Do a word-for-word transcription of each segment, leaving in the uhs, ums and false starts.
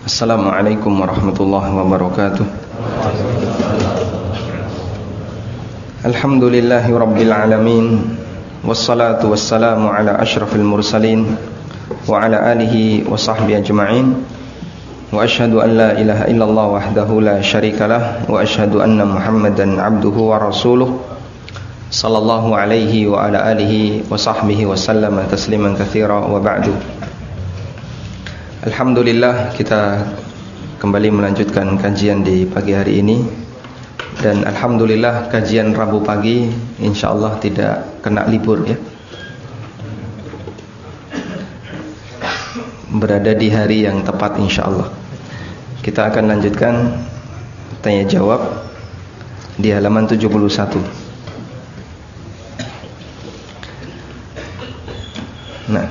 Assalamualaikum warahmatullahi wabarakatuh. Alhamdulillahi rabbil alamin, wassalatu wassalamu ala asyrafil mursalin wa ala alihi wa sahbihi ajma'in. Wa ashhadu an la ilaha illallah wahdahu la syarikalah, wa ashhadu anna Muhammadan abduhu wa rasuluh sallallahu alaihi wa ala alihi wa sahbihi wa sallama tasliman katsira, wa ba'du. Alhamdulillah, kita kembali melanjutkan kajian di pagi hari ini. Dan alhamdulillah kajian Rabu pagi insyaallah tidak kena libur ya. Berada di hari yang tepat insyaallah. Kita akan lanjutkan tanya jawab di halaman tujuh puluh satu. Nah,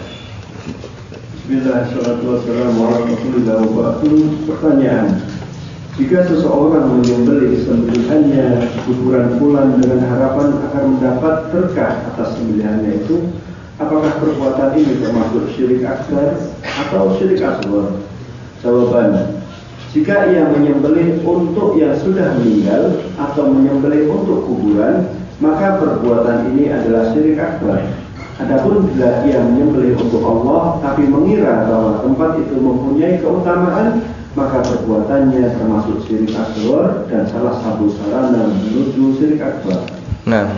Bismillahirrahmanirrahim. Pertanyaan: jika seseorang menyembelih sembelihannya di kuburan fulan dengan harapan akan mendapat berkah atas sembelihannya itu, apakah perbuatan ini termasuk syirik akbar atau syirik asghar? Jawaban: jika ia menyembelih untuk yang sudah meninggal atau menyembelih untuk kuburan, maka perbuatan ini adalah syirik akbar. Adapun bila ia menyembelih untuk Allah tapi mengira bahwa tempat itu mempunyai keutamaan, maka perbuatannya termasuk syirik asghar dan salah satu sarana menuju syirik akbar. Nah,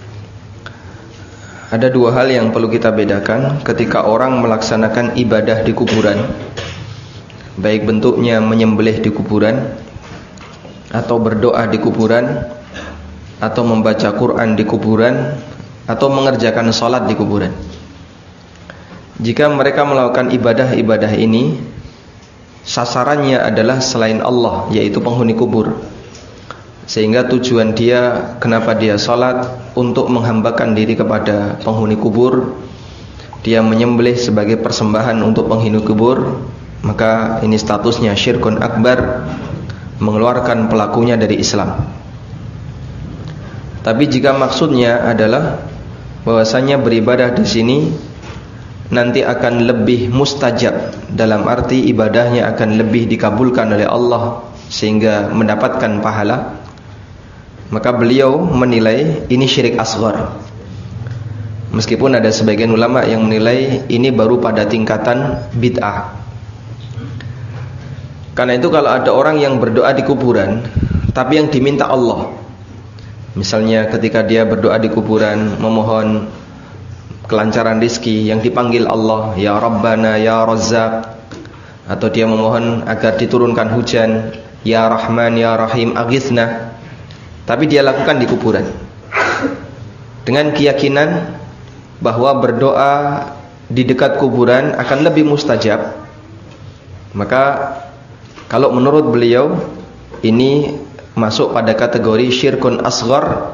ada dua hal yang perlu kita bedakan ketika orang melaksanakan ibadah di kuburan, baik bentuknya menyembelih di kuburan, atau berdoa di kuburan, atau membaca Quran di kuburan, atau mengerjakan sholat di kuburan. Jika mereka melakukan ibadah-ibadah ini, sasarannya adalah selain Allah, yaitu penghuni kubur. Sehingga tujuan dia, kenapa dia sholat, untuk menghambakan diri kepada penghuni kubur. Dia menyembelih sebagai persembahan untuk penghuni kubur, maka ini statusnya syirkun akbar, mengeluarkan pelakunya dari Islam. Tapi jika maksudnya adalah bahwasanya beribadah di sini nanti akan lebih mustajab, dalam arti ibadahnya akan lebih dikabulkan oleh Allah sehingga mendapatkan pahala, maka beliau menilai ini syirik asghar. Meskipun ada sebagian ulama yang menilai ini baru pada tingkatan bid'ah. Karena itu kalau ada orang yang berdoa di kuburan tapi yang diminta Allah, misalnya ketika dia berdoa di kuburan memohon kelancaran rizki, yang dipanggil Allah, ya Rabbana, ya Razzaq, atau dia memohon agar diturunkan hujan, ya Rahman, ya Rahim, aghithna, tapi dia lakukan di kuburan dengan keyakinan bahwa berdoa di dekat kuburan akan lebih mustajab, maka kalau menurut beliau ini masuk pada kategori syirkun asghar.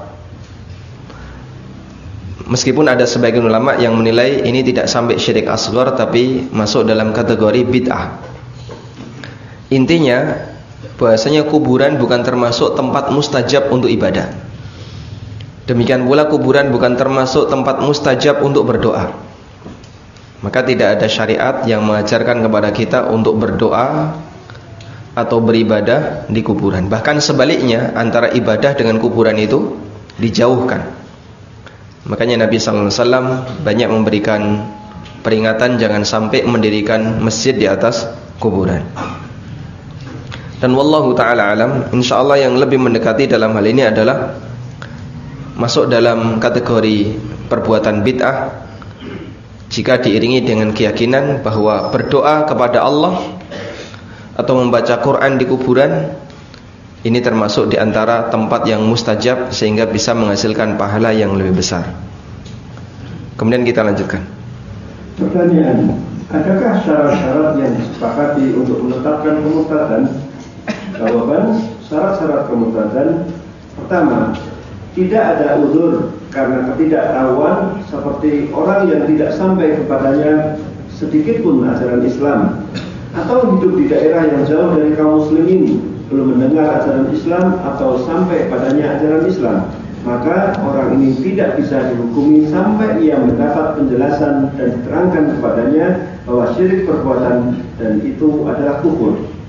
Meskipun ada sebagian ulama yang menilai ini tidak sampai syirik asghar, tapi masuk dalam kategori bid'ah. Intinya bahasanya kuburan bukan termasuk tempat mustajab untuk ibadah. Demikian pula kuburan bukan termasuk tempat mustajab untuk berdoa. Maka tidak ada syariat yang mengajarkan kepada kita untuk berdoa atau beribadah di kuburan. Bahkan sebaliknya, antara ibadah dengan kuburan itu dijauhkan. Makanya Nabi sallallahu alaihi wasallam banyak memberikan peringatan jangan sampai mendirikan masjid di atas kuburan. Dan wallahu ta'ala alam, insyaallah yang lebih mendekati dalam hal ini adalah masuk dalam kategori perbuatan bid'ah jika diiringi dengan keyakinan bahwa berdoa kepada Allah atau membaca Quran di kuburan ini termasuk di antara tempat yang mustajab sehingga bisa menghasilkan pahala yang lebih besar. Kemudian kita lanjutkan. Pertanyaan: adakah syarat-syarat yang disepakati untuk menetapkan kemurtadan? Jawaban: syarat-syarat kemurtadan: pertama, tidak ada uzur karena ketidaktahuan, seperti orang yang tidak sampai kepadanya sedikit pun ajaran Islam, atau hidup di daerah yang jauh dari kaum muslimin, belum mendengar ajaran Islam atau sampai padanya ajaran Islam, maka orang ini tidak bisa dihukumi sampai ia mendapat penjelasan dan diterangkan kepadanya bahwa syirik perbuatan dan itu adalah kufur.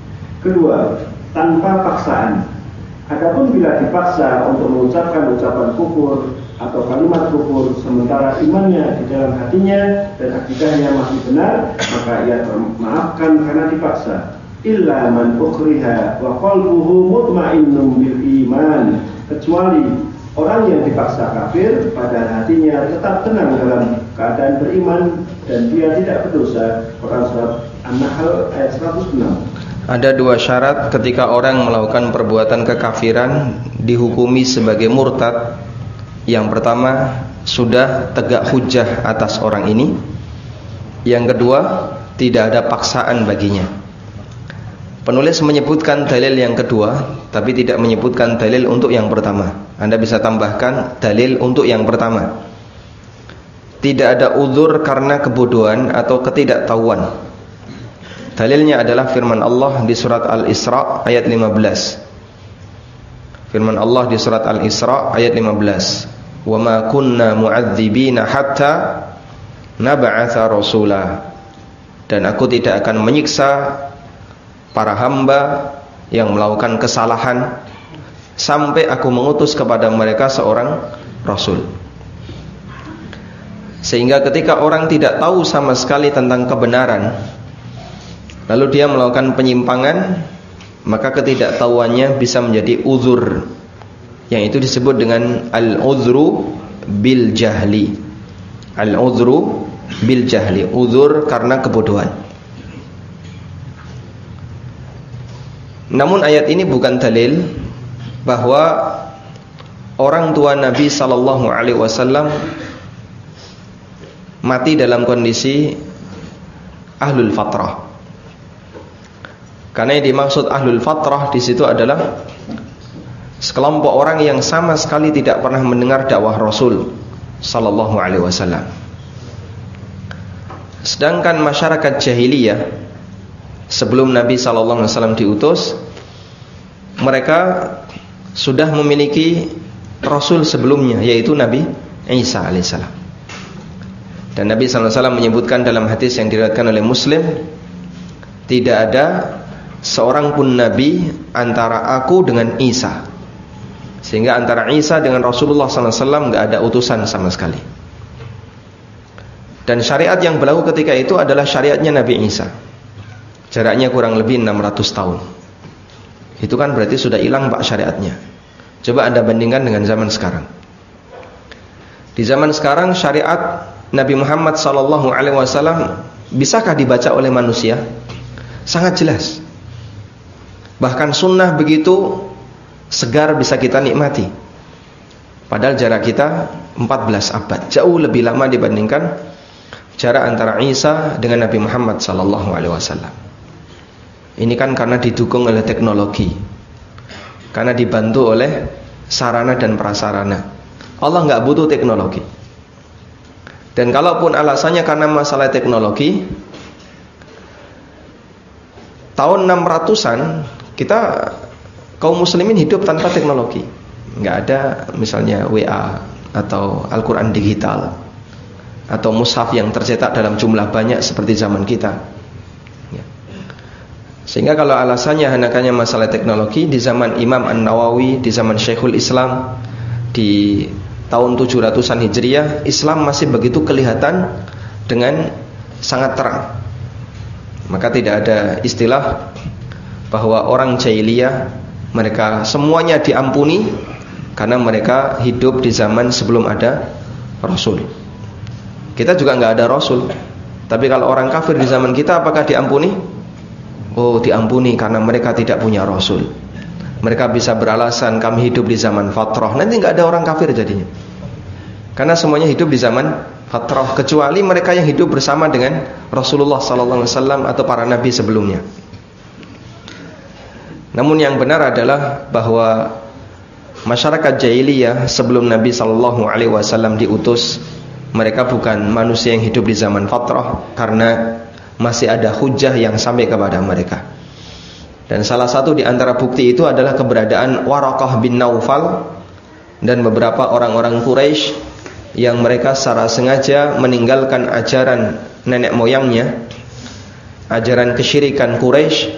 Kedua, tanpa paksaan. Adapun bila dipaksa untuk mengucapkan ucapan kufur atau kalimat kufur sementara imannya di dalam hatinya dan akidahnya masih benar, maka ia termaafkan karena dipaksa. Illa man ukriha wa qalbuhu mutmainnun bil iman, kecuali orang yang dipaksa kafir padahal hatinya tetap tenang dalam keadaan beriman dan dia tidak berdosa. Quran surat An-Nahl ayat seratus enam. Ada dua syarat ketika orang melakukan perbuatan kekafiran dihukumi sebagai murtad. Yang pertama, sudah tegak hujjah atas orang ini. Yang kedua, tidak ada paksaan baginya. Penulis menyebutkan dalil yang kedua, tapi tidak menyebutkan dalil untuk yang pertama. Anda bisa tambahkan dalil untuk yang pertama. Tidak ada uzur karena kebodohan atau ketidaktahuan. Dalilnya adalah firman Allah di surat Al-Isra ayat lima belas. Firman Allah di surat Al-Isra ayat lima belas. Wa ma kunna mu'adzibina hatta nab'atsa rasula. Dan aku tidak akan menyiksa para hamba yang melakukan kesalahan sampai aku mengutus kepada mereka seorang rasul. Sehingga ketika orang tidak tahu sama sekali tentang kebenaran, lalu dia melakukan penyimpangan, maka ketidaktahuannya bisa menjadi uzur, yang itu disebut dengan al-uzru bil jahli. Al-uzru bil jahli, uzur karena kebodohan. Namun ayat ini bukan dalil bahwa orang tua Nabi sallallahu alaihi wasallam mati dalam kondisi ahlul fatrah. Karena yang dimaksud ahlul fatrah di situ adalah sekelompok orang yang sama sekali tidak pernah mendengar dakwah Rasul sallallahu alaihi wasallam. Sedangkan masyarakat jahiliyah sebelum Nabi sallallahu alaihi wasallam diutus, mereka sudah memiliki rasul sebelumnya, yaitu Nabi Isa alaihissalam. Dan Nabi sallallahu alaihi wasallam menyebutkan dalam hadis yang diriwayatkan oleh Muslim, tidak ada seorang pun nabi antara aku dengan Isa. Sehingga antara Isa dengan Rasulullah sallallahu alaihi wasallam enggak ada utusan sama sekali. Dan syariat yang berlaku ketika itu adalah syariatnya Nabi Isa. Jaraknya kurang lebih enam ratus tahun. Itu kan berarti sudah hilang Pak syariatnya. Coba Anda bandingkan dengan zaman sekarang. Di zaman sekarang syariat Nabi Muhammad sallallahu alaihi wasallam bisakah dibaca oleh manusia? Sangat jelas. Bahkan sunnah begitu segar bisa kita nikmati. Padahal jarak kita empat belas abad, jauh lebih lama dibandingkan jarak antara Isa dengan Nabi Muhammad sallallahu alaihi wasallam. Ini kan karena didukung oleh teknologi, karena dibantu oleh sarana dan prasarana. Allah nggak butuh teknologi. Dan kalaupun alasannya karena masalah teknologi, tahun enam ratusan kita kaum muslimin hidup tanpa teknologi. Nggak ada misalnya W A atau Al-Quran digital atau mushaf yang tercetak dalam jumlah banyak seperti zaman kita. Ya. Sehingga kalau alasannya hanya masalah teknologi, di zaman Imam An-Nawawi, di zaman Syekhul Islam, di tahun tujuh ratusan Hijriah, Islam masih begitu kelihatan dengan sangat terang. Maka tidak ada istilah bahwa orang jahiliyah mereka semuanya diampuni karena mereka hidup di zaman sebelum ada Rasul. Kita juga nggak ada Rasul. Tapi kalau orang kafir di zaman kita, apakah diampuni? Oh, diampuni karena mereka tidak punya Rasul. Mereka bisa beralasan kami hidup di zaman fatrah. Nanti nggak ada orang kafir jadinya. Karena semuanya hidup di zaman fatrah, kecuali mereka yang hidup bersama dengan Rasulullah sallallahu alaihi wasallam atau para nabi sebelumnya. Namun yang benar adalah bahwa masyarakat jahiliyah sebelum Nabi sallallahu alaihi wasallam diutus, mereka bukan manusia yang hidup di zaman fatrah, karena masih ada hujjah yang sampai kepada mereka. Dan salah satu di antara bukti itu adalah keberadaan Waraqah bin Naufal dan beberapa orang-orang Quraisy yang mereka secara sengaja meninggalkan ajaran nenek moyangnya, ajaran kesyirikan Quraisy,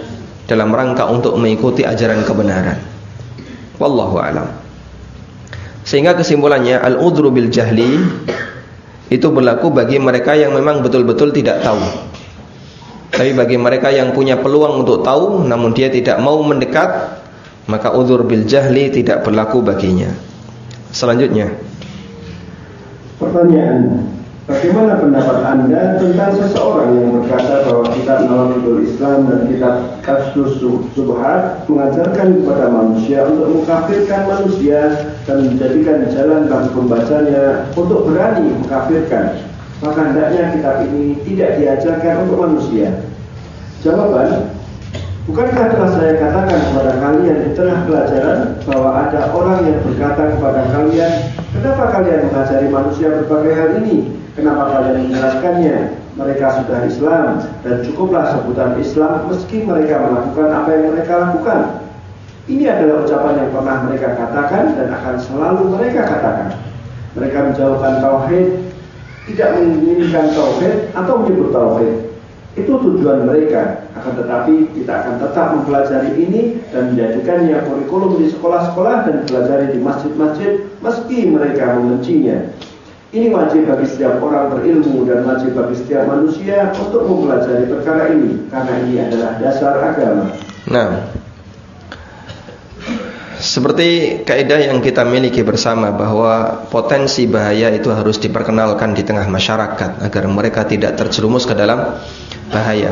dalam rangka untuk mengikuti ajaran kebenaran. Wallahu a'lam. Sehingga kesimpulannya, al-udhru bil jahli itu berlaku bagi mereka yang memang betul-betul tidak tahu. Tapi bagi mereka yang punya peluang untuk tahu namun dia tidak mau mendekat, maka udhur bil jahli tidak berlaku baginya. Selanjutnya, pertanyaan, bagaimana pendapat Anda tentang seseorang yang berkata bahwa kitab Nawaqidul Islam dan kitab Kashfus Syubhat mengajarkan kepada manusia untuk mengkafirkan manusia dan menjadikan jalan bagi pembacanya untuk berani mengkafirkan? Maka hendaknya kitab ini tidak diajarkan untuk manusia. Jawaban, bukankah telah saya katakan kepada kalian di tengah pelajaran bahwa ada orang yang berkata kepada kalian, kenapa kalian mengajari manusia berbagai hal ini? Kenapa kalian menjelaskannya? Mereka sudah Islam dan cukuplah sebutan Islam meski mereka melakukan apa yang mereka lakukan. Ini adalah ucapan yang pernah mereka katakan dan akan selalu mereka katakan. Mereka menjauhkan tauhid, tidak menginginkan tauhid atau menyebut tauhid. Itu tujuan mereka. Akan tetapi kita akan tetap mempelajari ini dan menjadikannya kurikulum di sekolah-sekolah dan pelajari di masjid-masjid meski mereka membencinya. Ini wajib bagi setiap orang berilmu dan wajib bagi setiap manusia untuk mempelajari perkara ini, karena ini adalah dasar agama. Nah, seperti kaidah yang kita miliki bersama bahwa potensi bahaya itu harus diperkenalkan di tengah masyarakat agar mereka tidak terjerumus ke dalam bahaya.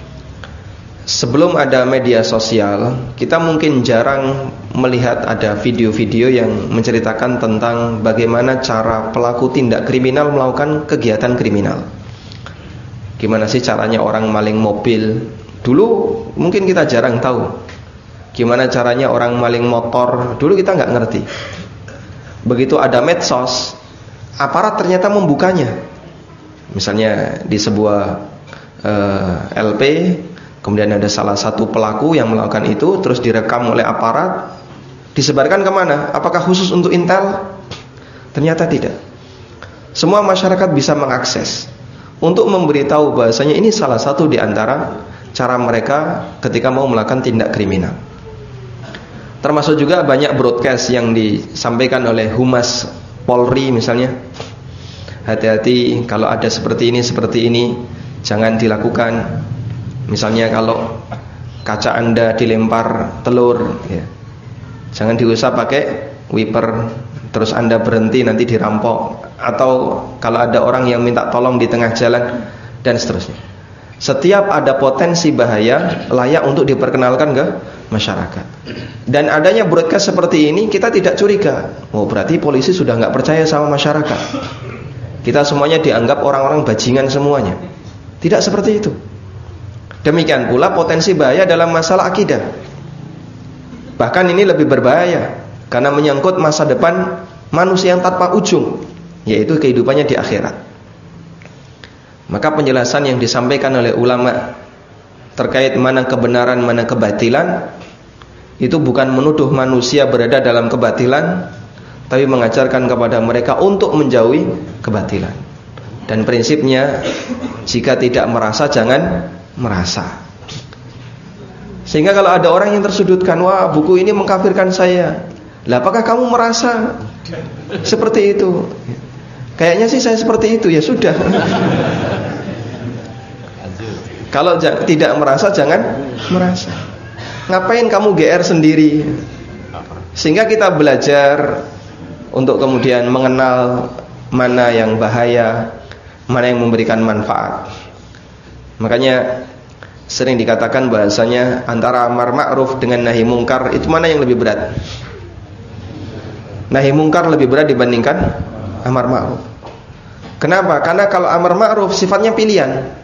Sebelum ada media sosial, kita mungkin jarang melihat ada video-video yang menceritakan tentang bagaimana cara pelaku tindak kriminal melakukan kegiatan kriminal. Gimana sih caranya orang maling mobil? Dulu mungkin kita jarang tahu. Gimana caranya orang maling motor? Dulu kita nggak ngerti. Begitu ada medsos, aparat ternyata membukanya. Misalnya di sebuah uh, L P, kemudian ada salah satu pelaku yang melakukan itu, terus direkam oleh aparat, disebarkan kemana? Apakah khusus untuk Intel? Ternyata tidak. Semua masyarakat bisa mengakses untuk memberitahu bahasanya ini salah satu di antara cara mereka ketika mau melakukan tindak kriminal. Termasuk juga banyak broadcast yang disampaikan oleh Humas Polri misalnya. Hati-hati kalau ada seperti ini, seperti ini, jangan dilakukan. Misalnya kalau kaca Anda dilempar telur, ya, jangan diusap pakai wiper, terus Anda berhenti nanti dirampok. Atau kalau ada orang yang minta tolong di tengah jalan, dan seterusnya. Setiap ada potensi bahaya layak untuk diperkenalkan ke masyarakat. Dan adanya broadcast seperti ini kita tidak curiga. Oh, berarti polisi sudah nggak percaya sama masyarakat. Kita semuanya dianggap orang-orang bajingan semuanya. Tidak seperti itu. Demikian pula potensi bahaya dalam masalah akidah. Bahkan ini lebih berbahaya karena menyangkut masa depan manusia yang tanpa ujung, yaitu kehidupannya di akhirat. Maka penjelasan yang disampaikan oleh ulama terkait mana kebenaran, mana kebatilan, itu bukan menuduh manusia berada dalam kebatilan, tapi mengajarkan kepada mereka untuk menjauhi kebatilan. Dan prinsipnya, jika tidak merasa, jangan merasa. Sehingga kalau ada orang yang tersudutkan, wah buku ini mengkafirkan saya, lah apakah kamu merasa seperti itu? Kayaknya sih saya seperti itu, ya sudah. Kalau tidak merasa, jangan merasa. Ngapain kamu G R sendiri? Sehingga kita belajar untuk kemudian mengenal mana yang bahaya, mana yang memberikan manfaat. Makanya sering dikatakan bahasanya antara amar ma'ruf dengan nahi mungkar, itu mana yang lebih berat? Nahi mungkar lebih berat dibandingkan amar ma'ruf. Kenapa? Karena kalau amar ma'ruf sifatnya pilihan.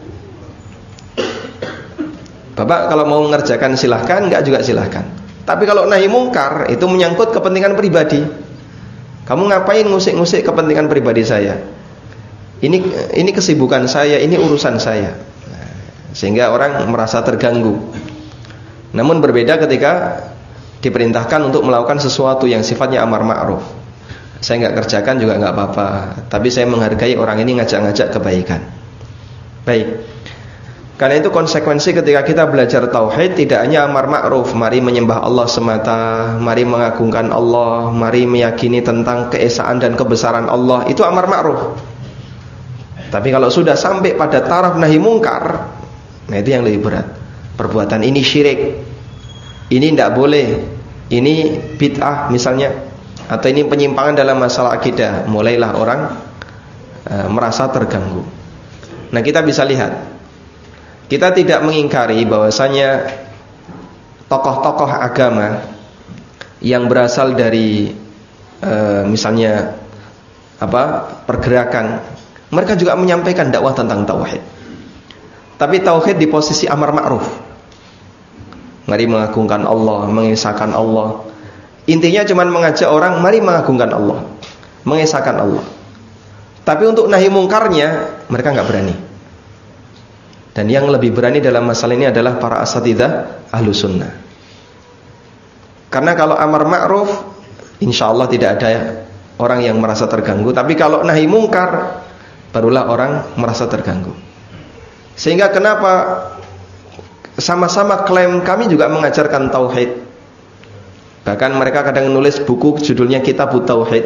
Bapak kalau mau mengerjakan silahkan, enggak juga silahkan. Tapi kalau nahi mungkar itu menyangkut kepentingan pribadi. Kamu ngapain ngusik-ngusik kepentingan pribadi saya? Ini ini kesibukan saya, ini urusan saya. Sehingga orang merasa terganggu. Namun berbeda ketika diperintahkan untuk melakukan sesuatu yang sifatnya amar ma'ruf. Saya enggak kerjakan juga enggak apa-apa, tapi saya menghargai orang ini ngajak-ngajak kebaikan. Baik. Karena itu konsekuensi ketika kita belajar tauhid tidak hanya amar ma'ruf, mari menyembah Allah semata, mari mengagungkan Allah, mari meyakini tentang keesaan dan kebesaran Allah, itu amar ma'ruf. Tapi kalau sudah sampai pada taraf nahi mungkar, nah itu yang lebih berat. Perbuatan ini syirik, ini tidak boleh, ini bid'ah misalnya, atau ini penyimpangan dalam masalah akidah, mulailah orang e, merasa terganggu. Nah kita bisa lihat, kita tidak mengingkari bahwasanya tokoh-tokoh agama yang berasal dari e, misalnya apa pergerakan, mereka juga menyampaikan dakwah tentang tauhid. Tapi tauhid di posisi amar ma'ruf. Mari mengagungkan Allah, mengesahkan Allah. Intinya cuma mengajak orang mari mengagungkan Allah, mengesahkan Allah. Tapi untuk nahi mungkarnya mereka nggak berani. Dan yang lebih berani dalam masalah ini adalah para asatidzah ahlu sunnah. Karena kalau amar ma'ruf, insya Allah tidak ada orang yang merasa terganggu. Tapi kalau nahi mungkar, barulah orang merasa terganggu. Sehingga kenapa sama-sama klaim kami juga mengajarkan tauhid. Bahkan mereka kadang nulis buku judulnya Kitabut Tauhid.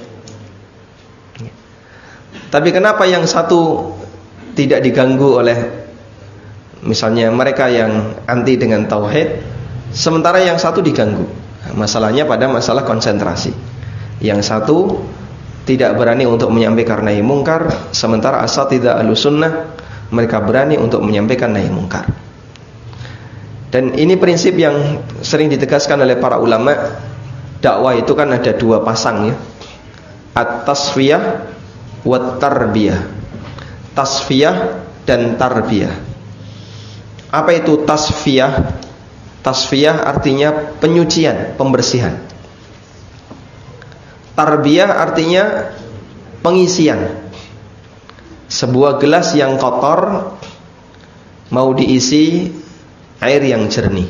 Tapi kenapa yang satu tidak diganggu oleh misalnya mereka yang anti dengan tauhid, sementara yang satu diganggu? Masalahnya pada masalah konsentrasi. Yang satu tidak berani untuk menyampaikan nahi mungkar, sementara asatidzah ahlussunnah mereka berani untuk menyampaikan nahi mungkar. Dan ini prinsip yang sering ditegaskan oleh para ulama. Dakwah itu kan ada dua pasang ya, at-tasfiyah wa tarbiyah. Tasfiyah dan tarbiyah. Apa itu tasfiyah? Tasfiyah artinya penyucian, pembersihan. Tarbiyah artinya pengisian. Sebuah gelas yang kotor mau diisi air yang jernih.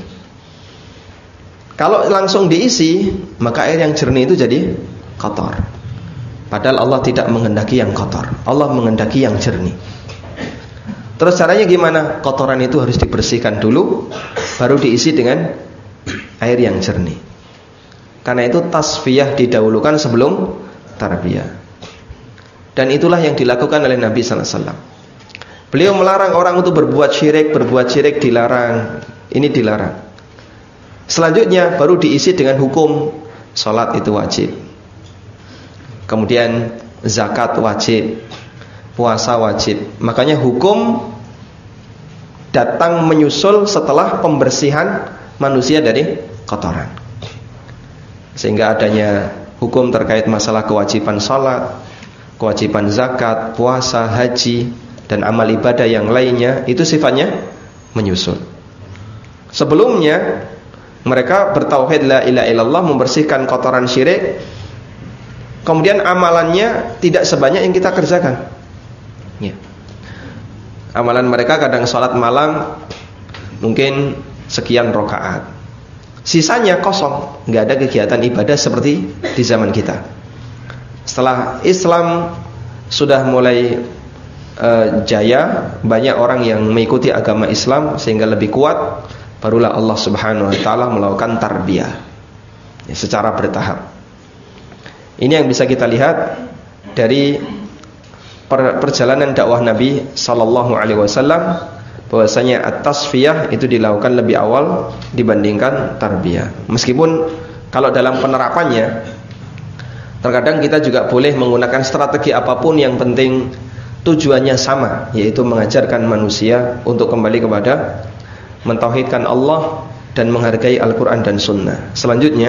Kalau langsung diisi, maka air yang jernih itu jadi kotor. Padahal Allah tidak menghendaki yang kotor, Allah menghendaki yang jernih. Terus caranya gimana? Kotoran itu harus dibersihkan dulu, baru diisi dengan air yang jernih. Karena itu tasfiyah didahulukan sebelum tarbiyah. Dan itulah yang dilakukan oleh Nabi sallallahu alaihi wasallam. Beliau melarang orang untuk berbuat syirik, berbuat syirik dilarang. Ini dilarang. Selanjutnya baru diisi dengan hukum. Salat itu wajib. Kemudian zakat wajib, puasa wajib. Makanya hukum datang menyusul setelah pembersihan manusia dari kotoran. Sehingga adanya hukum terkait masalah kewajiban salat, kewajiban zakat, puasa, haji, dan amal ibadah yang lainnya, itu sifatnya menyusul. Sebelumnya mereka bertauhid la ilaha illallah, membersihkan kotoran syirik. Kemudian amalannya tidak sebanyak yang kita kerjakan ya. Amalan mereka kadang sholat malam mungkin sekian rakaat, sisanya kosong, nggak ada kegiatan ibadah seperti di zaman kita. Setelah Islam sudah mulai uh, jaya, banyak orang yang mengikuti agama Islam sehingga lebih kuat, barulah Allah Subhanahu wa taala melakukan tarbiyah ya, secara bertahap. Ini yang bisa kita lihat dari per perjalanan dakwah Nabi sallallahu alaihi wasallam, bahwasanya at-tasfiyah itu dilakukan lebih awal dibandingkan tarbiyah. Meskipun kalau dalam penerapannya terkadang kita juga boleh menggunakan strategi apapun, yang penting tujuannya sama, yaitu mengajarkan manusia untuk kembali kepada mentauhidkan Allah dan menghargai Al-Quran dan Sunnah. Selanjutnya,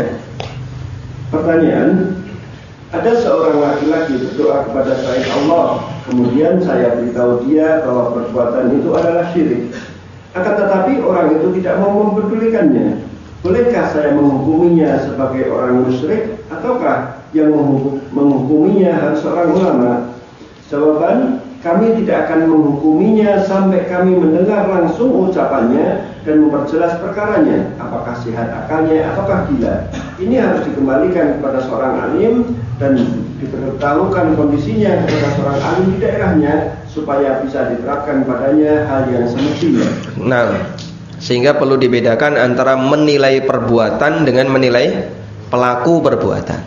pertanyaan, ada seorang laki-laki berdoa kepada selain Allah, kemudian saya beritahu dia bahwa perbuatan itu adalah syirik. Akan tetapi orang itu tidak mau mempedulikannya. Bolehkah saya menghukuminya sebagai orang musyrik, ataukah yang menghukuminya harus seorang ulama? Jawaban, kami tidak akan menghukuminya sampai kami mendengar langsung ucapannya dan memperjelas perkaranya, apakah sehat akalnya ataukah gila. Ini harus dikembalikan kepada seorang alim dan diberitahukan kondisinya kepada seorang alim di daerahnya, supaya bisa diterapkan padanya hal yang semestinya. Nah, sehingga perlu dibedakan antara menilai perbuatan dengan menilai pelaku perbuatan.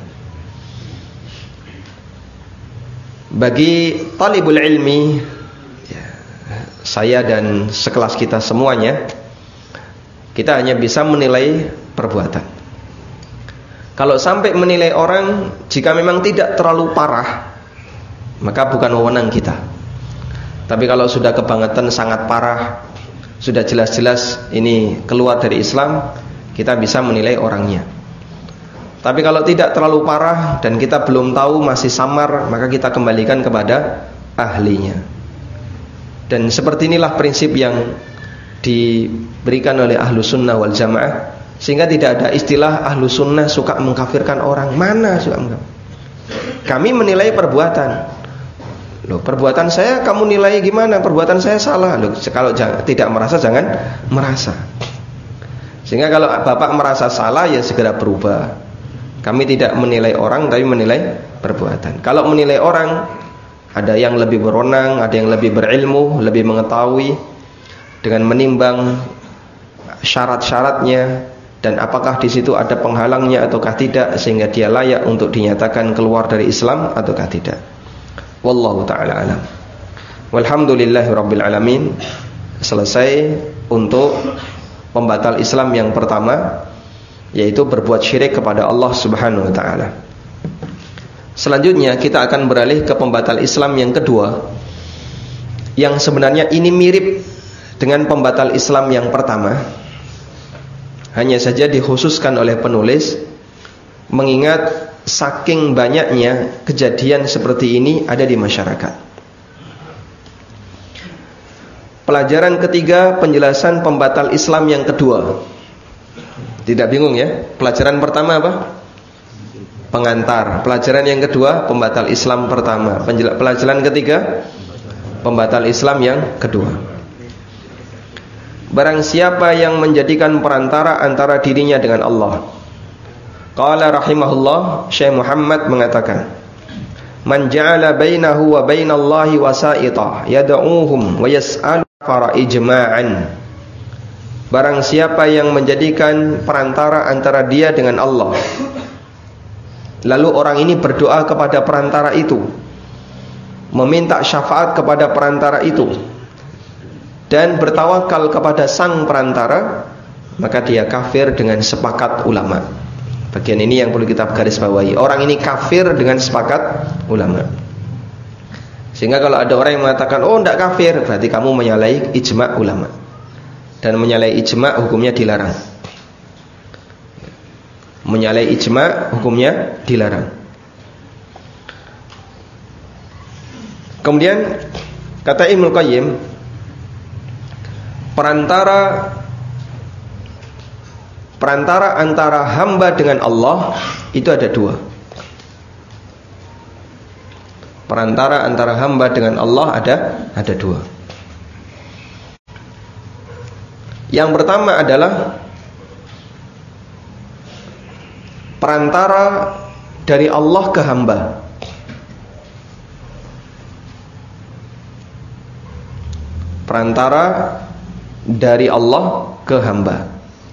Bagi talibul ilmi, ya, saya dan sekelas kita semuanya, kita hanya bisa menilai perbuatan. Kalau sampai menilai orang, jika memang tidak terlalu parah, maka bukan wewenang kita. Tapi kalau sudah kebangetan sangat parah, sudah jelas-jelas ini keluar dari Islam, kita bisa menilai orangnya. Tapi kalau tidak terlalu parah dan kita belum tahu, masih samar, maka kita kembalikan kepada ahlinya. Dan seperti inilah prinsip yang diberikan oleh ahlu sunnah wal jamaah, sehingga tidak ada istilah ahlu sunnah suka mengkafirkan orang. Mana suka mengkafirkan? Kami menilai perbuatan. Loh, perbuatan saya kamu nilai gimana? Perbuatan saya salah. Loh, kalau jangan, tidak merasa, jangan merasa. Sehingga kalau bapak merasa salah, ya segera berubah. Kami tidak menilai orang, tapi menilai perbuatan. Kalau menilai orang, ada yang lebih berwenang, ada yang lebih berilmu, lebih mengetahui, dengan menimbang syarat-syaratnya dan apakah di situ ada penghalangnya ataukah tidak, sehingga dia layak untuk dinyatakan keluar dari Islam ataukah tidak. Wallahu ta'ala alam. Walhamdulillahirabbil alamin. Selesai untuk pembatal Islam yang pertama, yaitu berbuat syirik kepada Allah Subhanahu wa taala. Selanjutnya kita akan beralih ke pembatal Islam yang kedua, yang sebenarnya ini mirip dengan pembatal Islam yang pertama, hanya saja dikhususkan oleh penulis mengingat saking banyaknya kejadian seperti ini ada di masyarakat. Pelajaran ketiga, penjelasan pembatal Islam yang kedua. Tidak bingung ya? Pelajaran pertama apa? Pengantar. Pelajaran yang kedua, pembatal Islam pertama. Pelajaran ketiga, pembatal Islam yang kedua. Barang siapa yang menjadikan perantara antara dirinya dengan Allah. Qala rahimahullah, Syekh Muhammad mengatakan, man ja'ala bainahu wa bainallahi wasa'ita yad'uuhum wa yas'alu fara ijma'an. Barang siapa yang menjadikan perantara antara dia dengan Allah, lalu orang ini berdoa kepada perantara itu, meminta syafaat kepada perantara itu, dan bertawakal kepada sang perantara, maka dia kafir dengan sepakat ulama. Bagian ini yang perlu kita garis bawahi. Orang ini kafir dengan sepakat ulama. Sehingga kalau ada orang yang mengatakan, oh tidak kafir, berarti kamu menyalahi ijma' ulama. Dan menyalahi ijma' hukumnya dilarang. Menyalahi ijma' hukumnya dilarang. Kemudian kata Ibnu Qayyim, perantara perantara antara hamba dengan Allah itu ada dua. Perantara antara hamba dengan Allah ada ada dua. Yang pertama adalah perantara dari Allah ke hamba. Perantara dari Allah ke hamba.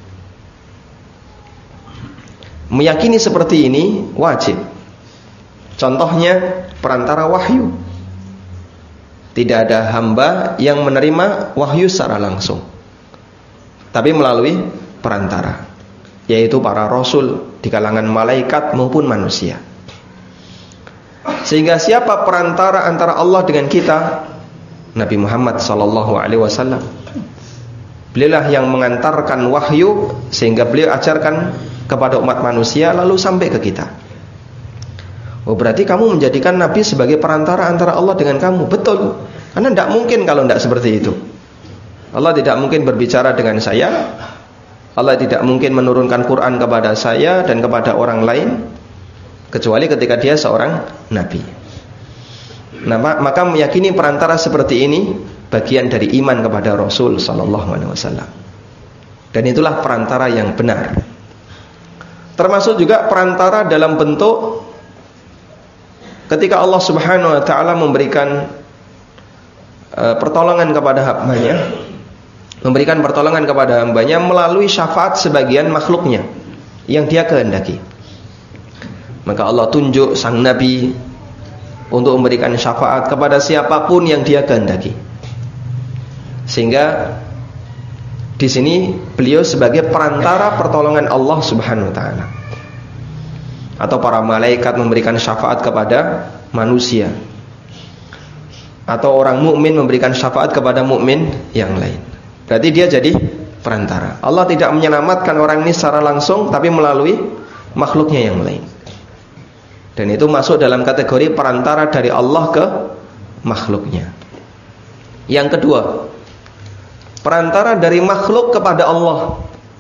Meyakini seperti ini wajib. Contohnya perantara wahyu. Tidak ada hamba yang menerima wahyu secara langsung, tapi melalui perantara, yaitu para rasul di kalangan malaikat maupun manusia. Sehingga siapa perantara antara Allah dengan kita? Nabi Muhammad sallallahu alaihi wasallam. Beliaulah yang mengantarkan wahyu, sehingga beliau ajarkan kepada umat manusia lalu sampai ke kita. Oh, berarti kamu menjadikan Nabi sebagai perantara antara Allah dengan kamu. Betul. Karena tidak mungkin kalau tidak seperti itu. Allah tidak mungkin berbicara dengan saya. Allah tidak mungkin menurunkan Quran kepada saya dan kepada orang lain, kecuali ketika dia seorang Nabi. Nah, maka meyakini perantara seperti ini bagian dari iman kepada Rasul sallallahu alaihi wasallam. Dan itulah perantara yang benar. Termasuk juga perantara dalam bentuk ketika Allah Subhanahu wa taala memberikan uh, pertolongan kepada hambanya, memberikan pertolongan kepada hambanya melalui syafaat sebagian makhluknya yang dia kehendaki. Maka Allah tunjuk sang Nabi untuk memberikan syafaat kepada siapapun yang dia kehendaki. Sehingga di sini beliau sebagai perantara pertolongan Allah Subhanahu wa taala. Atau para malaikat memberikan syafaat kepada manusia. Atau orang mukmin memberikan syafaat kepada mukmin yang lain. Berarti dia jadi perantara. Allah tidak menyelamatkan orang ini secara langsung, tapi melalui makhluknya yang lain. Dan itu masuk dalam kategori perantara dari Allah ke makhluknya. Yang kedua, perantara dari makhluk kepada Allah.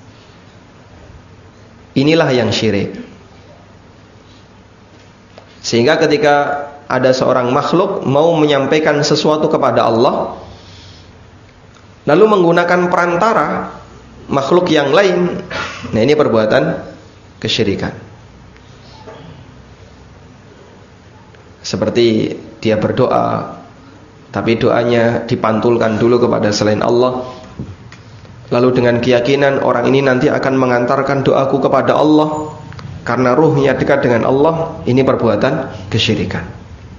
Inilah yang syirik. Sehingga ketika ada seorang makhluk mau menyampaikan sesuatu kepada Allah, lalu menggunakan perantara makhluk yang lain, nah ini perbuatan kesyirikan. Seperti dia berdoa, tapi doanya dipantulkan dulu kepada selain Allah, lalu dengan keyakinan orang ini nanti akan mengantarkan doaku kepada Allah karena ruhnya dekat dengan Allah. Ini perbuatan kesyirikan.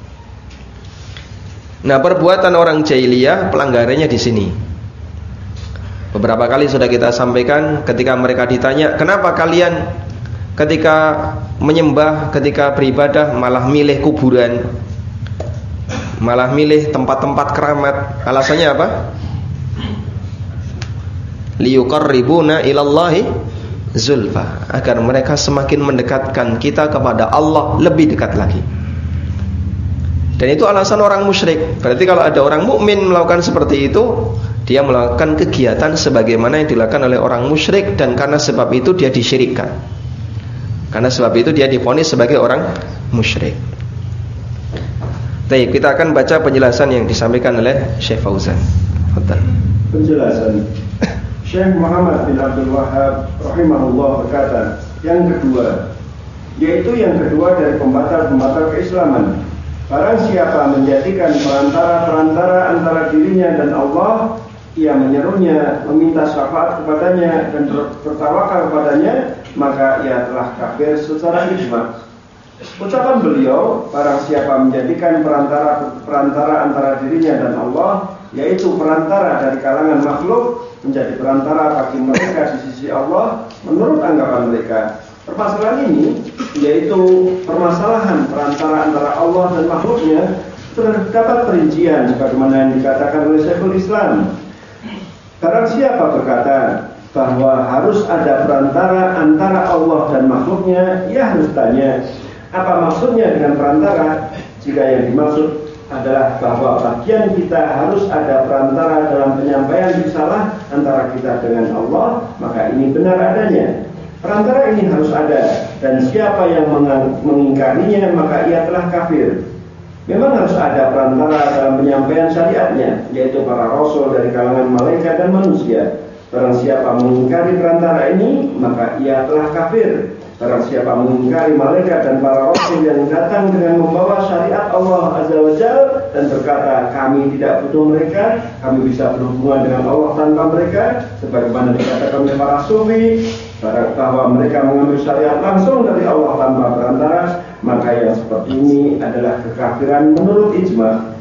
Nah, perbuatan orang jahiliyah pelanggarannya di sini. Beberapa kali sudah kita sampaikan ketika mereka ditanya, kenapa kalian ketika menyembah, ketika beribadah malah milih kuburan, malah milih tempat-tempat keramat. Alasannya apa? Liyuqarribuna ilallahi zulfa, agar mereka semakin mendekatkan kita kepada Allah lebih dekat lagi. Dan itu alasan orang musyrik. Berarti kalau ada orang mukmin melakukan seperti itu, dia melakukan kegiatan sebagaimana yang dilakukan oleh orang musyrik, dan karena sebab itu dia disyirikkan. Karena sebab itu dia divonis sebagai orang musyrik. Baik, kita akan baca penjelasan yang disampaikan oleh Syekh Fauzan. Betul. Penjelasan Syekh Muhammad bin Abdul Wahhab rahimahullah berkata, yang kedua, yaitu yang kedua dari pembatal-pembatal keislaman. Barang siapa menjadikan perantara-perantara antara dirinya dan Allah, ia menyerunya, meminta syafaat kepadanya dan bertawakal kepadanya, maka ia telah kafir secara ijma. Ucapan beliau, barang siapa menjadikan perantara perantara antara dirinya dan Allah, yaitu perantara dari kalangan makhluk, menjadi perantara bagi mereka di sisi Allah, menurut anggapan mereka. Permasalahan ini, yaitu permasalahan perantara antara Allah dan makhluknya, terdapat perincian sebagaimana yang dikatakan oleh Syekhul Islam. Barang siapa berkata bahwa harus ada perantara antara Allah dan makhluknya, ia harus tanya, apa maksudnya dengan perantara? Jika yang dimaksud adalah bahwa bagian kita harus ada perantara dalam penyampaian risalah antara kita dengan Allah, maka ini benar adanya. Perantara ini harus ada, dan siapa yang mengingkarinya maka ia telah kafir. Memang harus ada perantara dalam penyampaian syariatnya, yaitu para rasul dari kalangan malaikat dan manusia. Barang siapa mengingkari perantara ini, maka ia telah kafir. Barang siapa mengingkari malaikat dan para rasul yang datang dengan membawa syariat Allah Azza wa Jalla dan berkata, kami tidak butuh mereka, kami bisa berhubungan dengan Allah tanpa mereka, sebagaimana dikatakan oleh para sufi, bahwa mereka mengambil syariat langsung dari Allah tanpa perantara, maka yang seperti ini adalah kekafiran menurut ijma.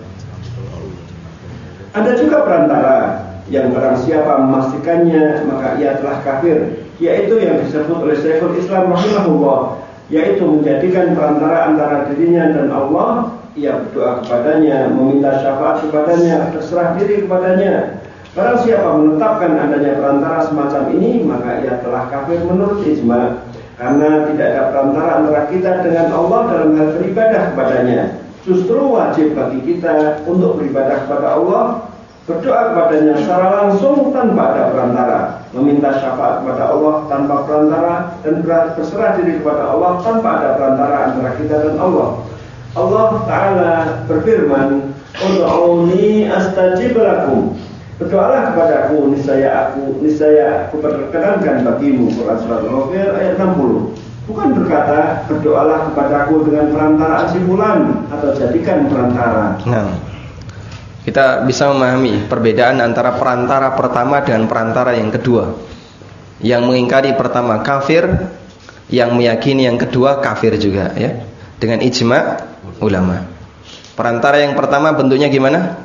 Ada juga perantara yang barang siapa memastikannya maka ia telah kafir, yaitu yang disebut oleh Syekhul Islam rahimahullah, yaitu menjadikan perantara antara dirinya dan Allah. Ia berdoa kepadanya, meminta syafaat kepadanya, berserah diri kepadanya. Barang siapa menetapkan adanya perantara semacam ini, maka ia telah kafir menurut ijma. Karena tidak ada perantara antara kita dengan Allah dalam hal beribadah kepadanya. Justru wajib bagi kita untuk beribadah kepada Allah, berdoa kepadanya secara langsung tanpa ada perantara, meminta syafaat kepada Allah tanpa perantara, dan berserah diri kepada Allah tanpa ada perantara antara kita dan Allah. Allah Ta'ala berfirman, ud'uni astajib lakum, berdoalah kepadaku, niscaya aku niscaya aku perkenankan bagimu. Quran surat Al-Ghafir ayat enam puluh. Bukan berkata berdoalah kepadaku dengan perantaraan si fulan atau jadikan perantara. Nah, kita bisa memahami perbedaan antara perantara pertama dengan perantara yang kedua. Yang mengingkari pertama kafir, yang meyakini yang kedua kafir juga, ya. Dengan ijma ulama. Perantara yang pertama bentuknya gimana?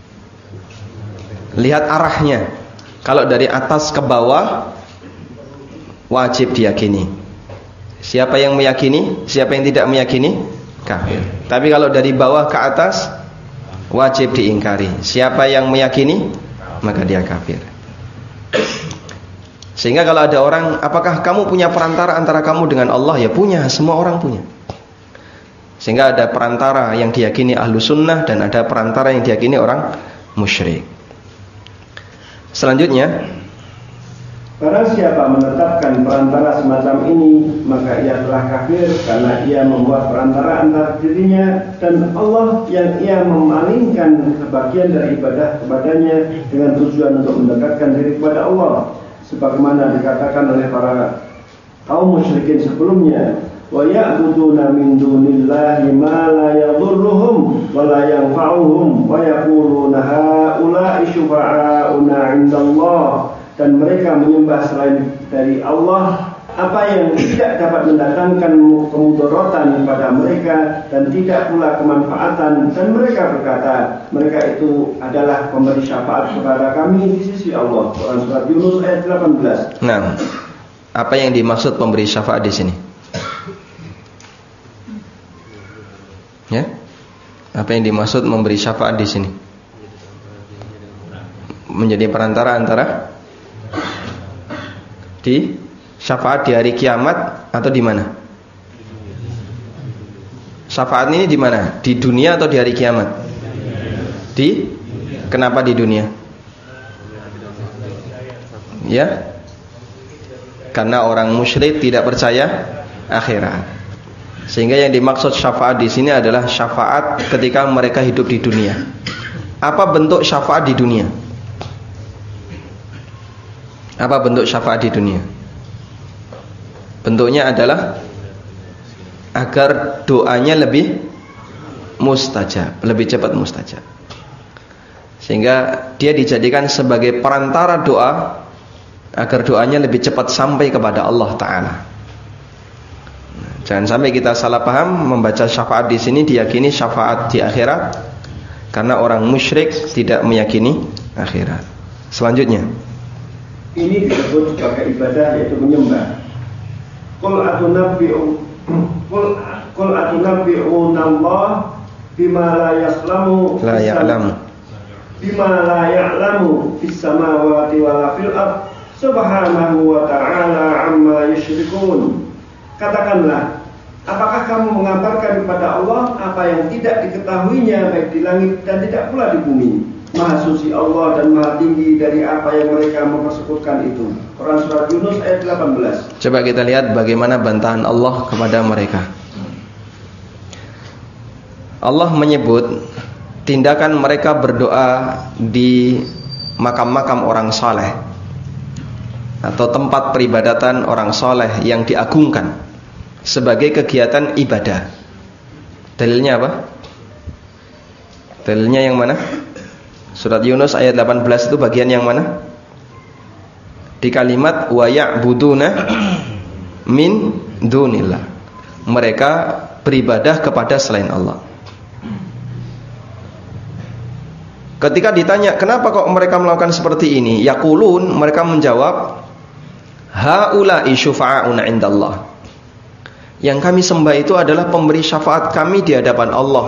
Lihat arahnya. Kalau dari atas ke bawah wajib diyakini. Siapa yang meyakini, siapa yang tidak meyakini, kafir. Tapi kalau dari bawah ke atas wajib diingkari. Siapa yang meyakini, maka dia kafir. Sehingga kalau ada orang, apakah kamu punya perantara antara kamu dengan Allah? Ya punya, semua orang punya. Sehingga ada perantara yang diyakini ahlu sunnah dan ada perantara yang diyakini orang musyrik. Selanjutnya, barang siapa menetapkan perantara semacam ini, maka ia telah kafir karena ia membuat perantara antara dirinya dan Allah yang ia memalingkan sebagian dari ibadah kepadanya dengan tujuan untuk mendekatkan diri kepada Allah. Sebagaimana dikatakan oleh para kaum musyrikin sebelumnya, wa ya'buduna min dunillahi ma la yadhurruhum wa la yanfa'uhum wa yaquluna haula'i syufa'auna 'indallah, dan mereka menyembah selain dari Allah apa yang tidak dapat mendatangkan kemudaratan kepada mereka dan tidak pula kemanfaatan, dan mereka berkata mereka itu adalah pemberi syafaat kepada kami di sisi Allah. Quran surat Yunus ayat delapan belas. Nah, apa yang dimaksud pemberi syafaat di sini? Ya, apa yang dimaksud memberi syafaat di sini? Menjadi perantara antara di syafaat di hari kiamat atau di mana? Syafaat ini di mana? Di dunia atau di hari kiamat? Di kenapa di dunia? Ya, karena orang musyrik tidak percaya akhirat. Sehingga yang dimaksud syafaat di sini adalah syafaat ketika mereka hidup di dunia. Apa bentuk syafaat di dunia? Apa bentuk syafaat di dunia? Bentuknya adalah agar doanya lebih mustajab, lebih cepat mustajab. Sehingga dia dijadikan sebagai perantara doa agar doanya lebih cepat sampai kepada Allah Ta'ala. Jangan sampai kita salah paham membaca syafaat di sini diyakini syafaat di akhirat, karena orang musyrik tidak meyakini akhirat. Selanjutnya, ini disebut sebagai ibadah, yaitu menyembah. Qul atunabbi'u Qul Qul atunabbi'unallah bima la yaslamu la ya'lamu bima la ya'lamu fis samawati wala fil ard subhanahu wa ta'ala amma yusyrikun. Katakanlah, apakah kamu mengabarkan kepada Allah apa yang tidak diketahuinya baik di langit dan tidak pula di bumi? Maha suci Allah dan maha tinggi dari apa yang mereka mempersekutukan itu. Quran surat Yunus ayat delapan belas. Coba kita lihat bagaimana bantahan Allah kepada mereka. Allah menyebut tindakan mereka berdoa di makam-makam orang saleh atau tempat peribadatan orang saleh yang diagungkan sebagai kegiatan ibadah. Dalilnya apa? Dalilnya yang mana? Surat Yunus ayat delapan belas itu bagian yang mana? Di kalimat wa ya'buduna min dunillah. Mereka beribadah kepada selain Allah. Ketika ditanya kenapa kok mereka melakukan seperti ini, yaqulun, mereka menjawab haula'i syufa'auna 'indallah. Yang kami sembah itu adalah pemberi syafaat kami di hadapan Allah.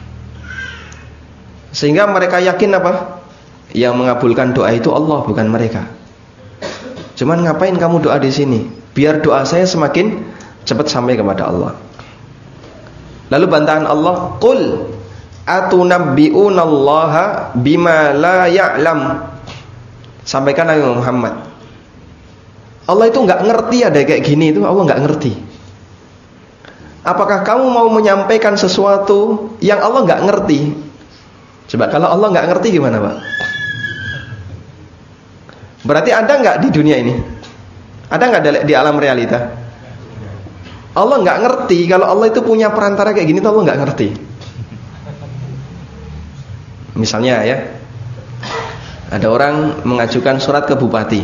Sehingga mereka yakin apa? Yang mengabulkan doa itu Allah, bukan mereka. Cuman ngapain kamu doa di sini? Biar doa saya semakin cepat sampai kepada Allah. Lalu bantahan Allah, qul atunabbi'unallaha bima la ya'lam. Sampaikan Nabi Muhammad, Allah itu nggak ngerti ada kayak gini, itu Allah nggak ngerti. Apakah kamu mau menyampaikan sesuatu yang Allah nggak ngerti? Coba kalau Allah nggak ngerti gimana, Pak? Berarti ada nggak di dunia ini? Ada nggak di alam realita? Allah nggak ngerti. Kalau Allah itu punya perantara kayak gini, tuh Allah nggak ngerti. Misalnya ya, ada orang mengajukan surat ke bupati.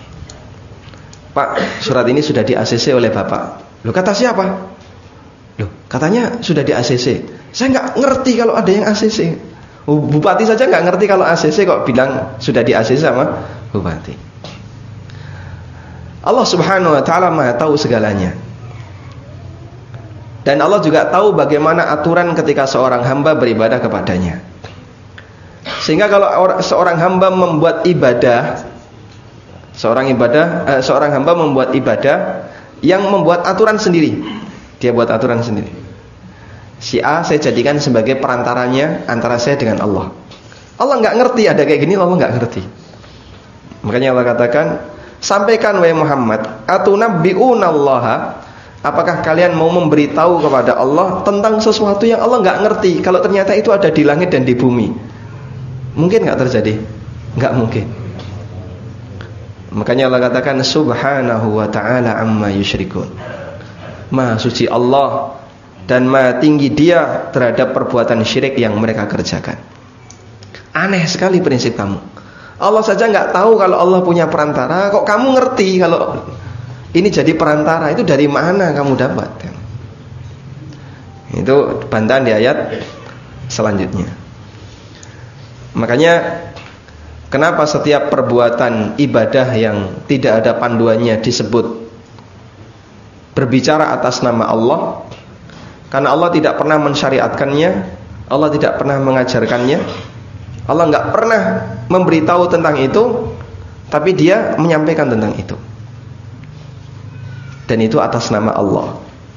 Pak, surat ini sudah di A C C oleh Bapak. Loh, kata siapa? Loh, katanya sudah di A C C. Saya nggak ngerti kalau ada yang A C C. Bupati saja nggak ngerti kalau A C C, kok bilang sudah di A C C sama bupati. Allah Subhanahu wa taala Maha tahu segalanya. Dan Allah juga tahu bagaimana aturan ketika seorang hamba beribadah kepadanya. Sehingga kalau seorang hamba membuat ibadah, seorang ibadah, eh, seorang hamba membuat ibadah yang membuat aturan sendiri, dia buat aturan sendiri. Si A saya jadikan sebagai perantaranya antara saya dengan Allah. Allah nggak ngerti ada kayak gini, Allah nggak ngerti. Makanya Allah katakan, sampaikan wahai Muhammad, atunabbi'unallaha, apakah kalian mau memberitahu kepada Allah tentang sesuatu yang Allah nggak ngerti? Kalau ternyata itu ada di langit dan di bumi, mungkin nggak terjadi? Nggak mungkin. Makanya Allah katakan, subhanahu wa ta'ala amma yusyrikun. Maha suci Allah dan maha tinggi Dia terhadap perbuatan syirik yang mereka kerjakan. Aneh sekali prinsip kamu. Allah saja nggak tahu kalau Allah punya perantara, kok kamu ngerti kalau ini jadi perantara? Itu dari mana kamu dapat? Itu bantahan di ayat selanjutnya. Makanya kenapa setiap perbuatan ibadah yang tidak ada panduannya disebut berbicara atas nama Allah? Karena Allah tidak pernah mensyariatkannya, Allah tidak pernah mengajarkannya, Allah nggak pernah memberitahu tentang itu, tapi Dia menyampaikan tentang itu. Dan itu atas nama Allah.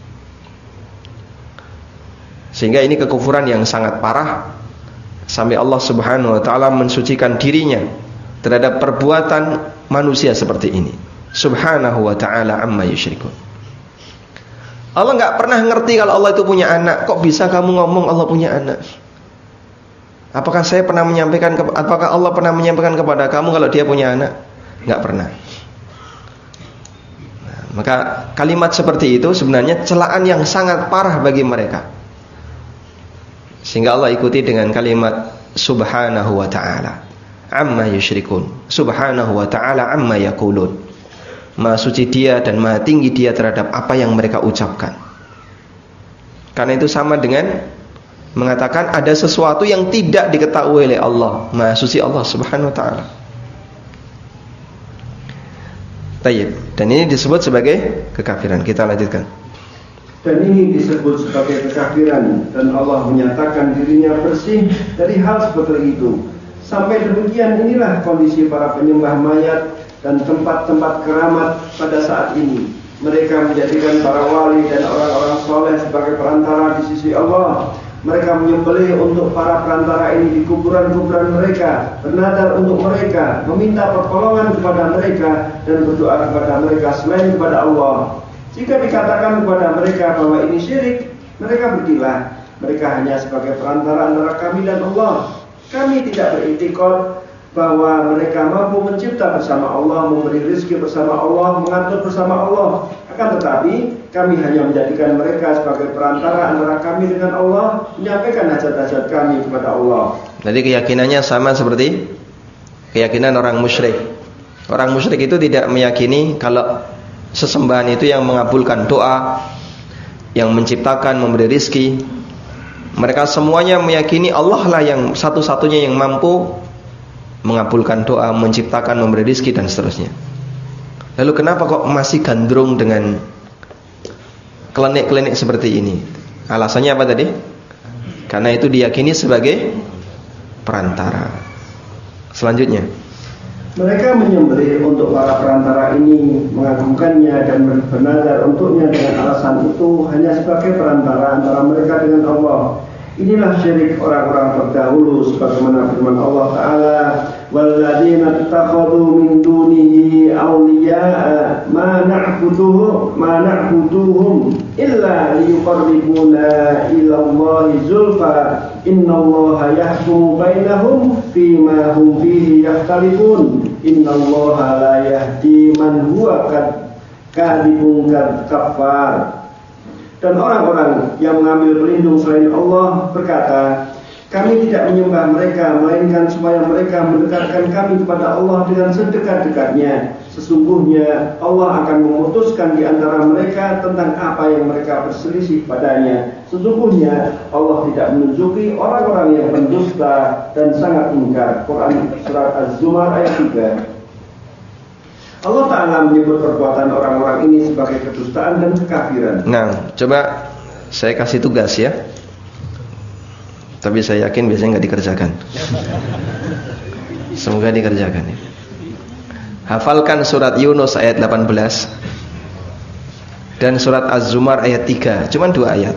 Sehingga ini kekufuran yang sangat parah, sampai Allah Subhanahu wa ta'ala mensucikan dirinya terhadap perbuatan manusia seperti ini. Subhanahu wa ta'ala amma yusyrikun. Allah nggak pernah ngerti kalau Allah itu punya anak. Kok bisa kamu ngomong Allah punya anak? Apakah saya pernah menyampaikan, apakah Allah pernah menyampaikan kepada kamu kalau Dia punya anak? Nggak pernah. Nah, maka kalimat seperti itu sebenarnya celaan yang sangat parah bagi mereka. Sehingga Allah ikuti dengan kalimat subhanahu wa ta'ala amma yusyrikun. Subhanahu wa ta'ala amma yaqulun. Maha suci Dia dan maha tinggi Dia terhadap apa yang mereka ucapkan. Karena itu sama dengan mengatakan ada sesuatu yang tidak diketahui oleh Allah. Maha suci Allah Subhanahu wa ta'ala. Tayyib. Dan ini disebut sebagai kekafiran. Kita lanjutkan. Dan ini disebut sebagai kekafiran, dan Allah menyatakan dirinya bersih dari hal seperti itu. Sampai demikian inilah kondisi para penyembah mayat dan tempat-tempat keramat pada saat ini. Mereka menjadikan para wali dan orang-orang soleh sebagai perantara di sisi Allah. Mereka menyembelih untuk para perantara ini di kuburan-kuburan mereka, bernadar untuk mereka, meminta pertolongan kepada mereka, dan berdoa kepada mereka selain kepada Allah. Jika dikatakan kepada mereka bahwa ini syirik, mereka berkilah, mereka hanya sebagai perantara antara kami dan Allah. Kami tidak beriktikad bahwa mereka mampu mencipta bersama Allah, memberi rezeki bersama Allah, mengatur bersama Allah. Akan tetapi kami hanya menjadikan mereka sebagai perantara antara kami dengan Allah, menyampaikan hajat-hajat kami kepada Allah. Jadi keyakinannya sama seperti keyakinan orang musyrik. Orang musyrik itu tidak meyakini kalau sesembahan itu yang mengabulkan doa, yang menciptakan, memberi rizki. Mereka semuanya meyakini Allah lah yang satu-satunya yang mampu mengabulkan doa, menciptakan, memberi rizki, dan seterusnya. Lalu kenapa kok masih gandrung dengan klinik-klinik seperti ini? Alasannya apa tadi? Karena itu diyakini sebagai perantara. Selanjutnya, mereka menyembelih untuk para perantara ini, mengagungkannya dan bernadar untuknya dengan alasan itu hanya sebagai perantara antara mereka dengan Allah. Inilah syirik orang-orang terdahulu, sebagaimana firman Allah Ta'ala, walladzina ittakhadhu min dunihi awliya'a ma na'buduhum ma na'buduhum illa liyuqarribuna ila Allahi zulfa innallaha yahkumu bainahum fima hum fihi yakhtalifun innallaha la yahdi man huwa kadhibun kafar. Dan orang-orang yang mengambil pelindung selain Allah berkata, Kami tidak menyembah mereka, melainkan supaya mereka mendekatkan kami kepada Allah dengan sedekat-dekatnya. Sesungguhnya Allah akan memutuskan di antara mereka tentang apa yang mereka berselisih padanya. Sesungguhnya Allah tidak menunjuki orang-orang yang pendusta dan sangat ingkar. Quran Surat Az-Zumar ayat tiga. Allah Ta'ala menyebut perbuatan orang-orang ini sebagai kedustaan dan kekafiran. Nah, coba saya kasih tugas ya. Tapi saya yakin biasanya nggak dikerjakan. Semoga dikerjakan ya. Hafalkan surat Yunus ayat delapan belas dan surat Az-Zumar ayat tiga. Cuman dua ayat.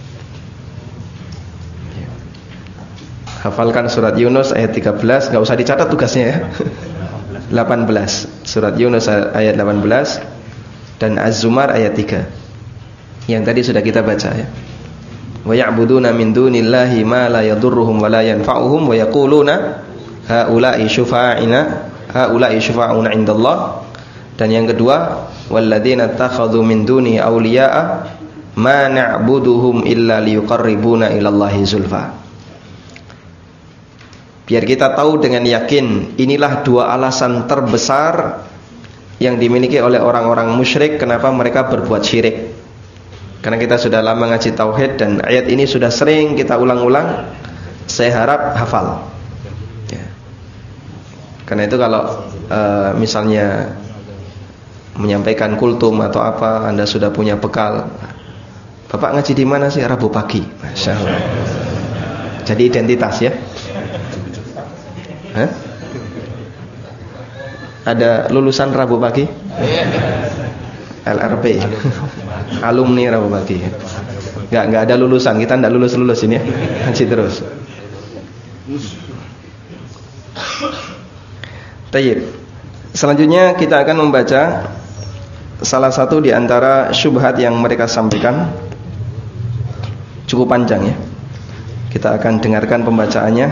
Hafalkan surat Yunus ayat tiga belas, nggak usah dicatat tugasnya ya. delapan belas. Surat Yunus ayat delapan belas dan Az-Zumar ayat tiga. Yang tadi sudah kita baca ya. Wa ya'buduna min dunillahi ma la yadurruhum wa la yanfa'uhum wa yaquluna haula'i syufa'ina haula'i syufa'una 'indallah. Dan yang kedua, walladzina takhadhu min duni awliya'a ma na'buduhum illa liyuqarribuna ilallahi zulfa. Biar kita tahu dengan yakin, inilah dua alasan terbesar yang dimiliki oleh orang-orang musyrik kenapa mereka berbuat syirik. Karena kita sudah lama ngaji tauhid dan ayat ini sudah sering kita ulang-ulang. Saya harap hafal ya. Karena itu kalau uh, misalnya menyampaikan kultum atau apa, Anda sudah punya bekal. Bapak ngaji di mana sih? Rabu pagi. Masya Allah. Jadi identitas ya. Hah? Ada lulusan Rabu pagi? L R P, alumni Rabu pagi. Nggak nggak ada lulusan, kita nggak lulus lulus ini ya, ngaji terus. Tayyib. Selanjutnya kita akan membaca salah satu di antara syubhat yang mereka sampaikan. Cukup panjang ya. Kita akan dengarkan pembacaannya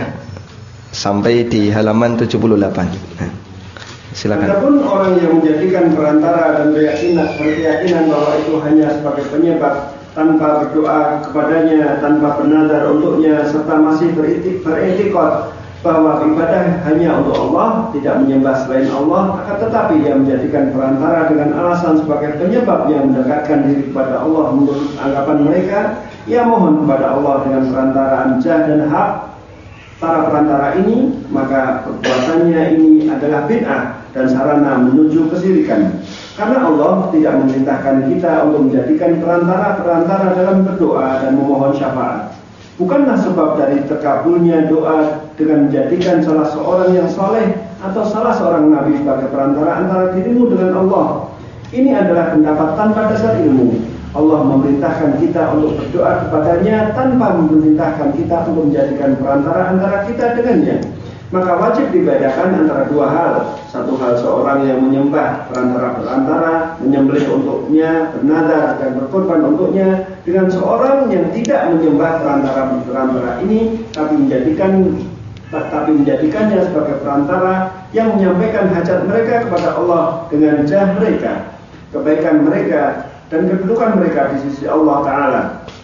sampai di halaman tujuh puluh delapan. Nah. Silakan. Adapun orang yang menjadikan perantara dan berkeyakinan, berkeyakinan bahwa itu hanya sebagai penyebab tanpa berdoa kepadanya, tanpa bernazar untuknya, serta masih beritikad bahwa ibadah hanya untuk Allah, tidak menyembah selain Allah, akan tetapi dia menjadikan perantara dengan alasan sebagai penyebab yang mendekatkan diri kepada Allah menurut anggapan mereka, ia mohon kepada Allah dengan perantaraan jah dan hak para perantara ini, maka perbuatannya ini adalah bid'ah dan sarana menuju kesyirikan. Karena Allah tidak memerintahkan kita untuk menjadikan perantara-perantara dalam berdoa dan memohon syafaat. Bukanlah sebab dari terkabulnya doa dengan menjadikan salah seorang yang saleh atau salah seorang nabi sebagai perantara antara dirimu dengan Allah. Ini adalah pendapat tanpa dasar ilmu. Allah memerintahkan kita untuk berdoa kepadanya tanpa memerintahkan kita untuk menjadikan perantara antara kita dengannya. Maka wajib dibedakan antara dua hal. Satu hal seorang yang menyembah perantara-perantara, menyembelih untuknya, bernazar dan berkorban untuknya, dengan seorang yang tidak menyembah perantara-perantara ini, tapi menjadikan tapi menjadikannya sebagai perantara yang menyampaikan hajat mereka kepada Allah dengan jah mereka, kebaikan mereka dan kedudukan mereka di sisi Allah Ta'ala.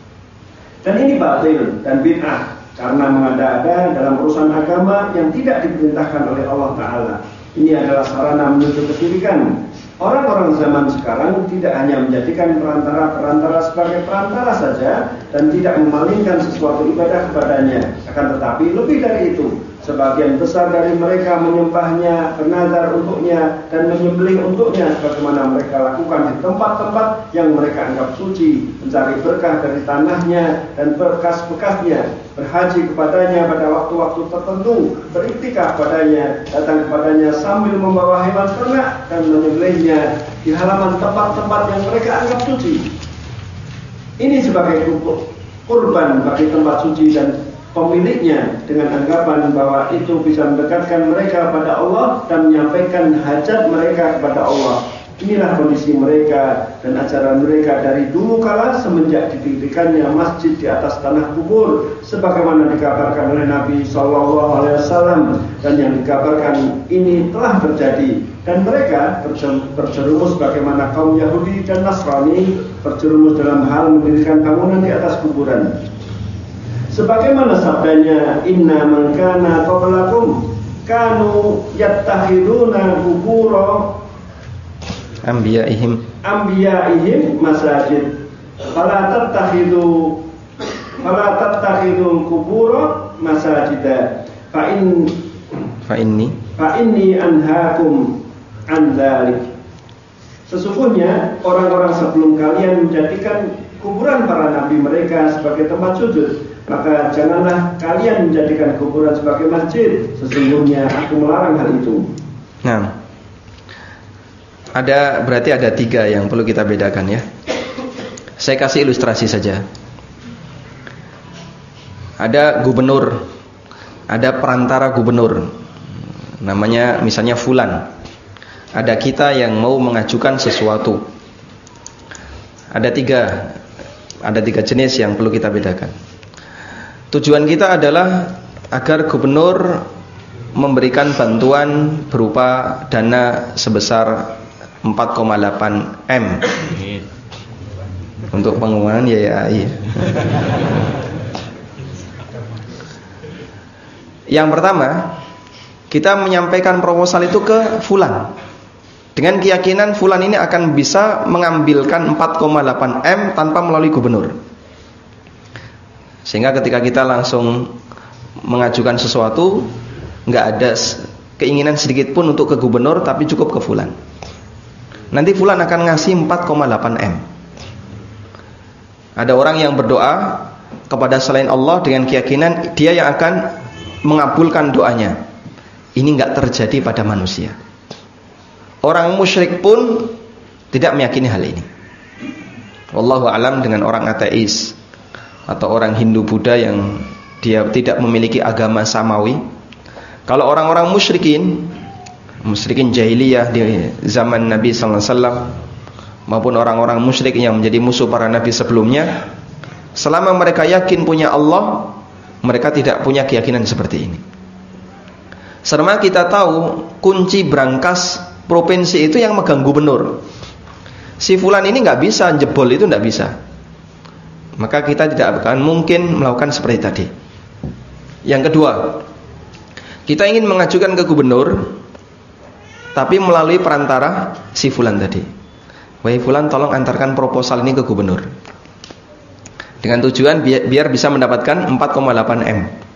Dan ini batil dan bid'ah karena mengada-ada dalam urusan agama yang tidak diperintahkan oleh Allah Ta'ala. Ini adalah sarana menuju kesyirikan. Orang-orang zaman sekarang tidak hanya menjadikan perantara-perantara sebagai perantara saja dan tidak memalingkan sesuatu ibadah kepadanya. Akan tetapi lebih dari itu, sebagian besar dari mereka menyembahnya, bernazar untuknya, dan menyembelih untuknya sebagaimana mereka lakukan di tempat-tempat yang mereka anggap suci, mencari berkah dari tanahnya dan bekas-bekasnya, berhaji kepadanya pada waktu-waktu tertentu, beriktikaf padanya, datang kepadanya sambil membawa hewan ternak dan menyembelihnya di halaman tempat-tempat yang mereka anggap suci. Ini sebagai kurban bagi tempat suci dan pemiliknya dengan anggapan bahwa itu bisa mendekatkan mereka pada Allah dan menyampaikan hajat mereka kepada Allah. Inilah kondisi mereka dan ajaran mereka dari dulu kala semenjak didirikannya masjid di atas tanah kubur, sebagaimana dikabarkan oleh Nabi Shallallahu Alaihi Wasallam, dan yang dikabarkan ini telah terjadi. Dan mereka berjerumus bagaimana kaum Yahudi dan Nasrani berjerumus dalam hal mendirikan bangunan di atas kuburan. Sebagaimana sabdanya, inna man kana qablakum kanu yattakhiduna qubura anbiya'ihim anbiya'ihim masajid fala tattakhidu fala tattakhidu qubura masajida fa in fa inni fa inni anhaakum an dzalik. Sesungguhnya orang-orang sebelum kalian menjadikan kuburan para nabi mereka sebagai tempat sujud, maka janganlah kalian menjadikan kuburan sebagai masjid. Sesungguhnya aku melarang hal itu. Nah, ada berarti ada tiga yang perlu kita bedakan ya. Saya kasih ilustrasi saja. Ada gubernur, ada perantara gubernur, namanya misalnya Fulan. Ada kita yang mau mengajukan sesuatu. Ada tiga, ada tiga jenis yang perlu kita bedakan. Tujuan kita adalah agar gubernur memberikan bantuan berupa dana sebesar empat koma delapan M untuk pengembangan Y A I. Yang pertama, kita menyampaikan proposal itu ke Fulan dengan keyakinan Fulan ini akan bisa mengambilkan empat koma delapan M tanpa melalui gubernur. Sehingga ketika kita langsung mengajukan sesuatu, nggak ada keinginan sedikit pun untuk ke gubernur, tapi cukup ke Fulan. Nanti Fulan akan ngasih empat koma delapan M. Ada orang yang berdoa kepada selain Allah dengan keyakinan dia yang akan mengabulkan doanya. Ini nggak terjadi pada manusia. Orang musyrik pun tidak meyakini hal ini. Wallahu alam dengan orang ateis atau orang Hindu Buddha yang dia tidak memiliki agama samawi. Kalau orang-orang musyrikin, musyrikin jahiliyah di zaman Nabi sallallahu alaihi wasallam maupun orang-orang musyrik yang menjadi musuh para nabi sebelumnya, selama mereka yakin punya Allah, mereka tidak punya keyakinan seperti ini. Selama kita tahu kunci brankas provinsi itu yang megang gubernur, si Fulan ini nggak bisa jebol, itu nggak bisa, maka kita tidak akan mungkin melakukan seperti tadi. Yang kedua, kita ingin mengajukan ke gubernur, tapi melalui perantara si Fulan tadi. Wahai Fulan, tolong antarkan proposal ini ke gubernur, dengan tujuan biar, biar bisa mendapatkan empat koma delapan M.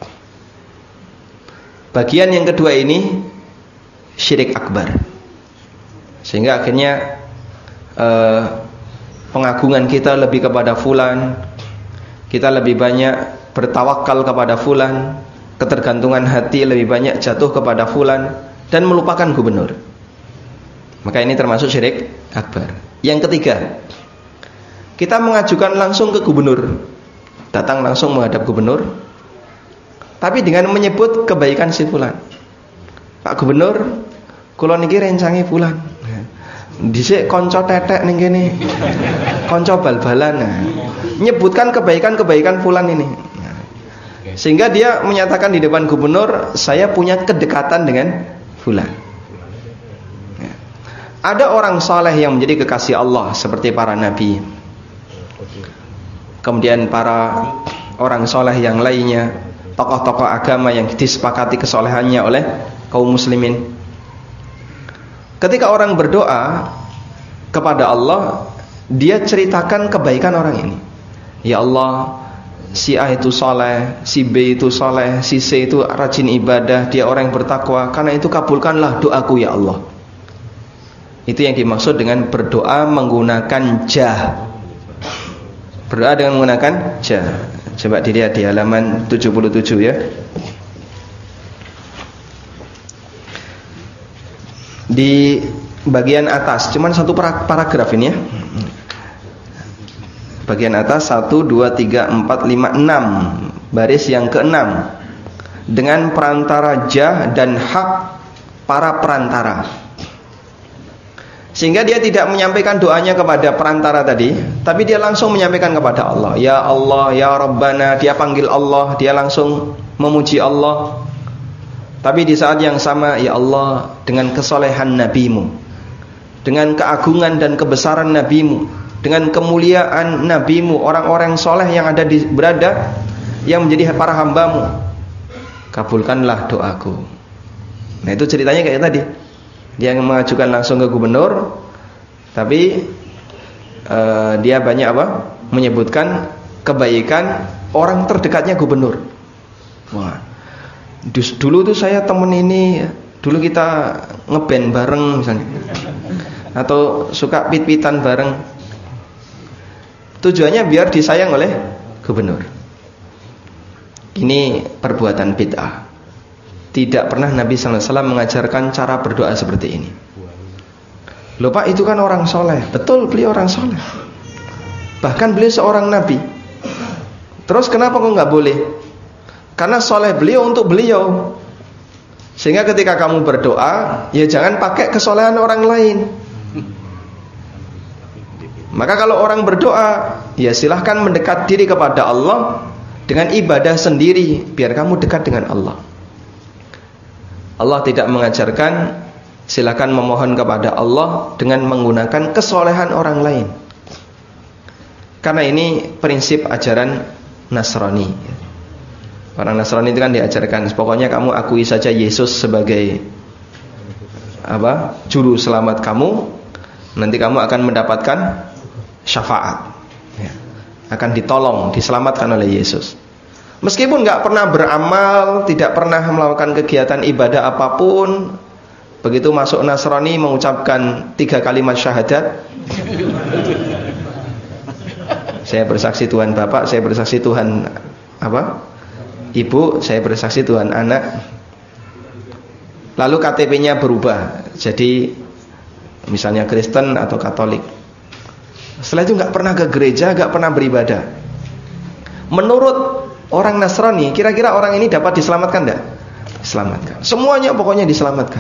Bagian yang kedua ini syirik akbar, sehingga akhirnya eh, pengagungan kita lebih kepada Fulan, kita lebih banyak bertawakal kepada Fulan, ketergantungan hati lebih banyak jatuh kepada Fulan, dan melupakan gubernur. Maka ini termasuk syirik akbar. Yang ketiga, kita mengajukan langsung ke gubernur, datang langsung menghadap gubernur, tapi dengan menyebut kebaikan si Fulan. Pak Gubernur, kula niki rencange Fulan. Dhisik kanca tetek ning kene. Kanca bal-balan. Nah, menyebutkan kebaikan-kebaikan Fulan ini. Sehingga dia menyatakan di depan gubernur, saya punya kedekatan dengan Fulan. Ada orang saleh yang menjadi kekasih Allah seperti para nabi. Kemudian para orang saleh yang lainnya, tokoh-tokoh agama yang disepakati kesolehannya oleh kaum muslimin. Ketika orang berdoa kepada Allah, dia ceritakan kebaikan orang ini. Ya Allah, si A itu soleh, si B itu soleh, si C itu rajin ibadah, dia orang yang bertakwa, karena itu kabulkanlah doaku ya Allah. Itu yang dimaksud dengan berdoa menggunakan jah. Berdoa dengan menggunakan jah. Coba dilihat di halaman tujuh puluh tujuh ya. Di bagian atas, cuman satu paragraf ini ya. Bagian atas satu, dua, tiga, empat, lima, enam, baris yang keenam. Dengan perantara jah dan hak para perantara. Sehingga dia tidak menyampaikan doanya kepada perantara tadi, tapi dia langsung menyampaikan kepada Allah. Ya Allah, ya Rabbana, dia panggil Allah, dia langsung memuji Allah. Tapi di saat yang sama, ya Allah, dengan kesolehan nabimu, dengan keagungan dan kebesaran nabimu, dengan kemuliaan nabimu, orang-orang soleh yang ada di, berada yang menjadi para hambamu, kabulkanlah doaku. Nah itu ceritanya kayak tadi, dia mengajukan langsung ke gubernur, tapi uh, dia banyak apa? Menyebutkan kebaikan orang terdekatnya gubernur. Wah, dulu tuh saya temen ini, dulu kita ngeband bareng misalnya, atau suka pit-pitan bareng. Tujuannya biar disayang oleh gubernur. Ini perbuatan bid'ah. Tidak pernah Nabi sallallahu alaihi wasallam mengajarkan cara berdoa seperti ini. Loh Pak, itu kan orang soleh. Betul, beliau orang soleh. Bahkan beliau seorang nabi. Terus kenapa kok nggak boleh? Karena soleh beliau untuk beliau. Sehingga ketika kamu berdoa, ya jangan pakai kesolehan orang lain. Maka kalau orang berdoa, ya silahkan mendekat diri kepada Allah dengan ibadah sendiri, biar kamu dekat dengan Allah. Allah tidak mengajarkan silahkan memohon kepada Allah dengan menggunakan kesolehan orang lain. Karena ini prinsip ajaran Nasrani. Orang Nasrani itu kan diajarkan, pokoknya kamu akui saja Yesus sebagai apa? Juru selamat kamu, nanti kamu akan mendapatkan syafaat. Ya. Akan ditolong, diselamatkan oleh Yesus. Meskipun nggak pernah beramal, tidak pernah melakukan kegiatan ibadah apapun, begitu masuk Nasrani mengucapkan tiga kalimat syahadat. Saya bersaksi Tuhan Bapak, saya bersaksi Tuhan apa? Ibu, saya bersaksi Tuhan anak. Lalu K T P-nya berubah jadi misalnya Kristen atau Katolik. Setelah itu nggak pernah ke gereja, nggak pernah beribadah. Menurut orang Nasrani, kira-kira orang ini dapat diselamatkan enggak? Diselamatkan. Semuanya pokoknya diselamatkan.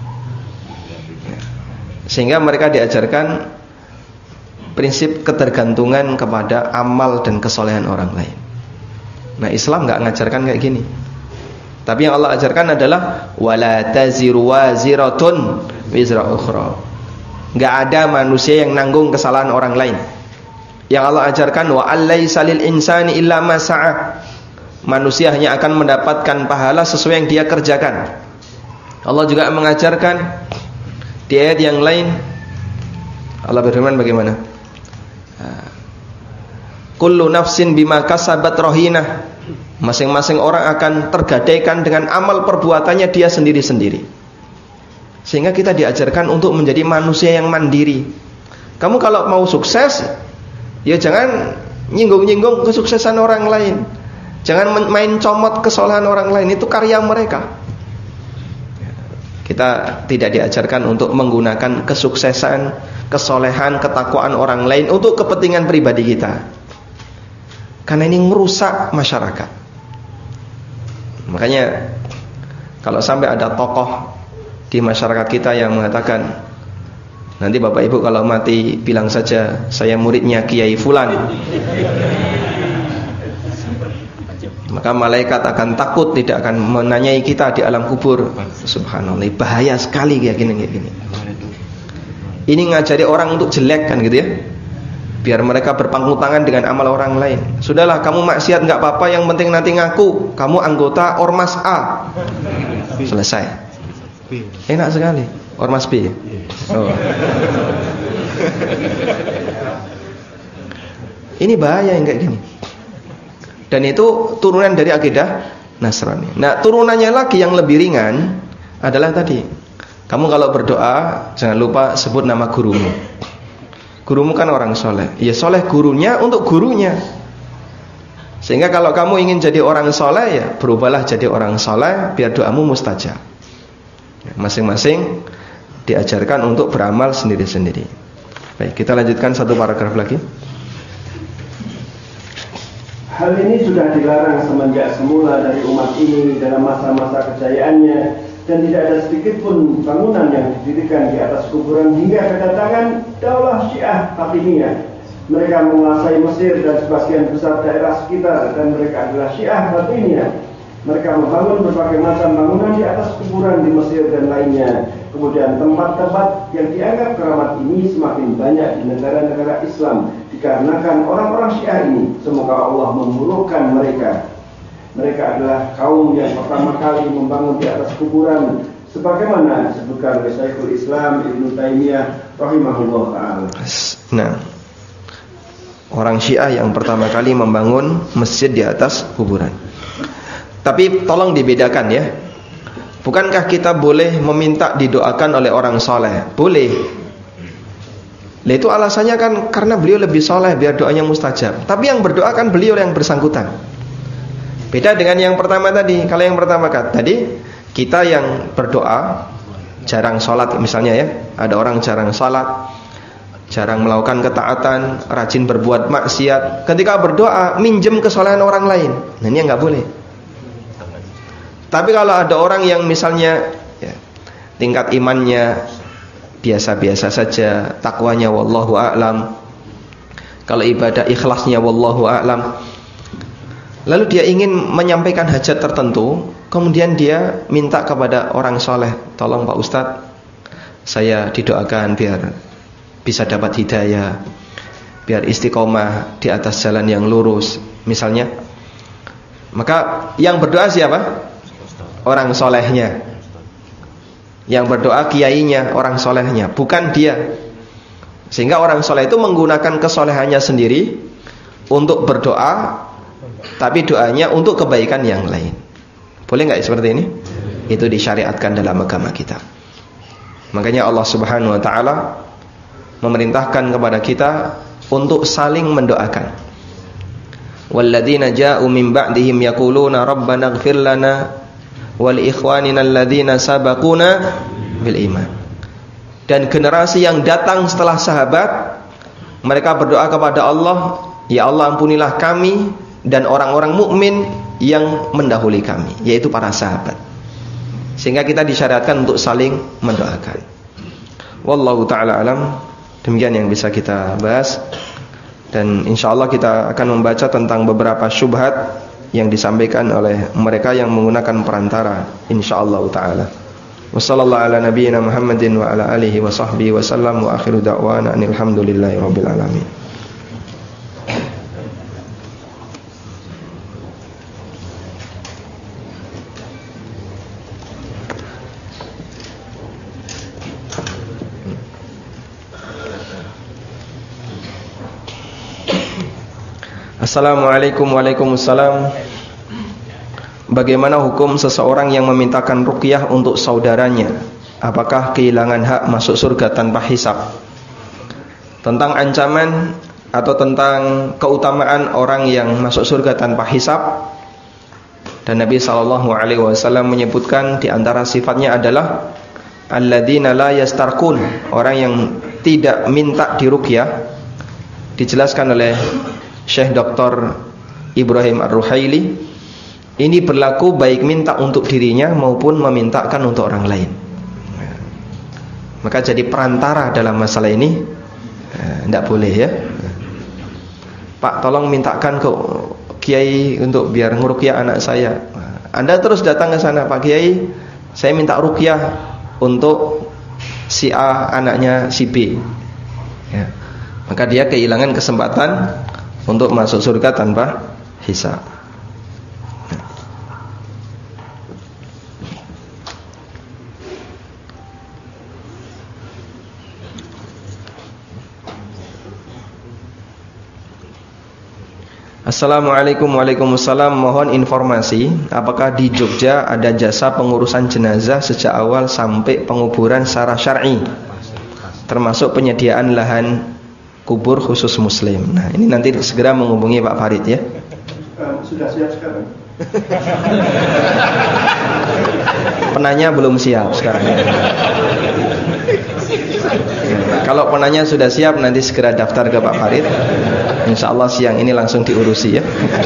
Sehingga mereka diajarkan prinsip ketergantungan kepada amal dan kesolehan orang lain. Nah, Islam enggak ngajarkan kayak gini. Tapi yang Allah ajarkan adalah wala taziru waziratun wizra ukhra. Enggak ada manusia yang nanggung kesalahan orang lain. Yang Allah ajarkan wa allaisa lil insani illa ma sa'a. Manusia hanya akan mendapatkan pahala sesuai yang dia kerjakan. Allah juga mengajarkan di ayat yang lain, Allah berfirman bagaimana? Kullu nafsin bima kasabat rahinah. Masing-masing orang akan tergadaikan dengan amal perbuatannya dia sendiri-sendiri. Sehingga kita diajarkan untuk menjadi manusia yang mandiri. Kamu kalau mau sukses, ya jangan nyinggung-nyinggung kesuksesan orang lain. Jangan main comot kesalahan orang lain, itu karya mereka. Kita tidak diajarkan untuk menggunakan kesuksesan, kesolehan, ketakwaan orang lain untuk kepentingan pribadi kita. Karena ini merusak masyarakat. Makanya kalau sampai ada tokoh di masyarakat kita yang mengatakan, nanti Bapak Ibu kalau mati bilang saja saya muridnya Kiai Fulan, maka malaikat akan takut, tidak akan menanyai kita di alam kubur. Subhanallah, bahaya sekali kayak gini kayak gini. Ini ngajari orang untuk jelek kan gitu ya, biar mereka berpangku tangan dengan amal orang lain. Sudahlah, kamu maksiat nggak apa-apa, yang penting nanti ngaku kamu anggota Ormas A. Selesai. Enak sekali. Ormas B. Oh. Ini bahaya yang kayak gini. Dan itu turunan dari akidah Nasrani. Nah, turunannya lagi yang lebih ringan adalah tadi, kamu kalau berdoa jangan lupa sebut nama gurumu. Gurumu kan orang soleh. Ya soleh gurunya untuk gurunya. Sehingga kalau kamu ingin jadi orang soleh, ya berubahlah jadi orang soleh, biar doamu mustajab. Masing-masing diajarkan untuk beramal sendiri-sendiri. Baik, kita lanjutkan satu paragraf lagi. Hal ini sudah dilarang semenjak semula dari umat ini dalam masa-masa kejayaannya, dan tidak ada sedikit pun bangunan yang didirikan di atas kuburan hingga kedatangan Daulah Syiah Fatimiyah. Mereka menguasai Mesir dan sebagian besar daerah sekitar, dan mereka adalah Syiah Fatimiyah. Mereka membangun berbagai macam bangunan di atas kuburan di Mesir dan lainnya. Kemudian tempat-tempat yang dianggap keramat ini semakin banyak di negara-negara Islam dikarenakan orang-orang Syiah ini. Semoga Allah memurukkan mereka. Mereka adalah kaum yang pertama kali membangun di atas kuburan, sebagaimana disebutkan oleh Syekhul Islam Ibnu Taimiyah rahimahullah taala. Nah, orang Syiah yang pertama kali membangun masjid di atas kuburan. Tapi tolong dibedakan ya. Bukankah kita boleh meminta didoakan oleh orang soleh? Boleh. Nah, itu alasannya kan karena beliau lebih soleh, biar doanya mustajab. Tapi yang berdoa kan beliau yang bersangkutan. Beda dengan yang pertama tadi. Kalau yang pertama kan tadi kita yang berdoa jarang sholat misalnya ya. Ada orang jarang sholat, jarang melakukan ketaatan, rajin berbuat maksiat. Ketika berdoa minjem kesolehan orang lain. Nah, ini nggak boleh. Tapi kalau ada orang yang misalnya ya, tingkat imannya biasa-biasa saja, takwanya wallahu a'lam, kalau ibadah ikhlasnya wallahu a'lam, lalu dia ingin menyampaikan hajat tertentu, kemudian dia minta kepada orang soleh, tolong Pak Ustadz, saya didoakan biar bisa dapat hidayah, biar istiqomah di atas jalan yang lurus misalnya. Maka yang berdoa siapa? Orang solehnya. Yang berdoa kiainya, orang solehnya, bukan dia. Sehingga orang soleh itu menggunakan kesolehannya sendiri untuk berdoa, tapi doanya untuk kebaikan yang lain. Boleh nggak seperti ini? Itu disyariatkan dalam agama kita. Makanya Allah Subhanahu wa taala memerintahkan kepada kita untuk saling mendoakan. Walladzina ja'u min ba'dihim yaquluna rabbana ighfir lana wal ikhwanina alladzina sabaquna bil iman. Dan generasi yang datang setelah sahabat, mereka berdoa kepada Allah, ya Allah ampunilah kami dan orang-orang mukmin yang mendahului kami, yaitu para sahabat. Sehingga kita disyariatkan untuk saling mendoakan. Wallahu taala alam. Demikian yang bisa kita bahas. Dan insyaallah kita akan membaca tentang beberapa syubhat yang disampaikan oleh mereka yang menggunakan perantara, insyaallah taala. Wassallallahu ala nabiyyina Muhammadin wa ala alihi wa sahbihi wa sallam wa akhiru da'wana alhamdulillahi rabbil alamin. Assalamualaikum waalaikumsalam. Bagaimana hukum seseorang yang memintakan ruqyah untuk saudaranya? Apakah kehilangan hak masuk surga tanpa hisab? Tentang ancaman atau tentang keutamaan orang yang masuk surga tanpa hisab, dan Nabi sallallahu alaihi wasallam menyebutkan di antara sifatnya adalah alladzina la yastarqun, orang yang tidak minta diruqyah. Dijelaskan oleh Syekh Doktor Ibrahim Ar-Ruhaili, ini berlaku baik minta untuk dirinya maupun memintakan untuk orang lain. Maka jadi perantara dalam masalah ini tidak eh, boleh ya. Pak, tolong mintakan ke Kiai untuk biar ngeruqyah anak saya. Anda terus datang ke sana, Pak Kiai, saya minta ruqyah untuk si A anaknya si B ya. Maka dia kehilangan kesempatan untuk masuk surga tanpa hisab. Assalamualaikum waalaikumsalam. Mohon informasi, apakah di Jogja ada jasa pengurusan jenazah sejak awal sampai penguburan secara syar'i, termasuk penyediaan lahan kubur khusus muslim. Nah, ini nanti segera menghubungi Pak Farid ya. Sudah siap sekarang? Penanya belum siap sekarang. Kalau penanya sudah siap, nanti segera daftar ke Pak Farid. Insya Allah siang ini langsung diurusi ya.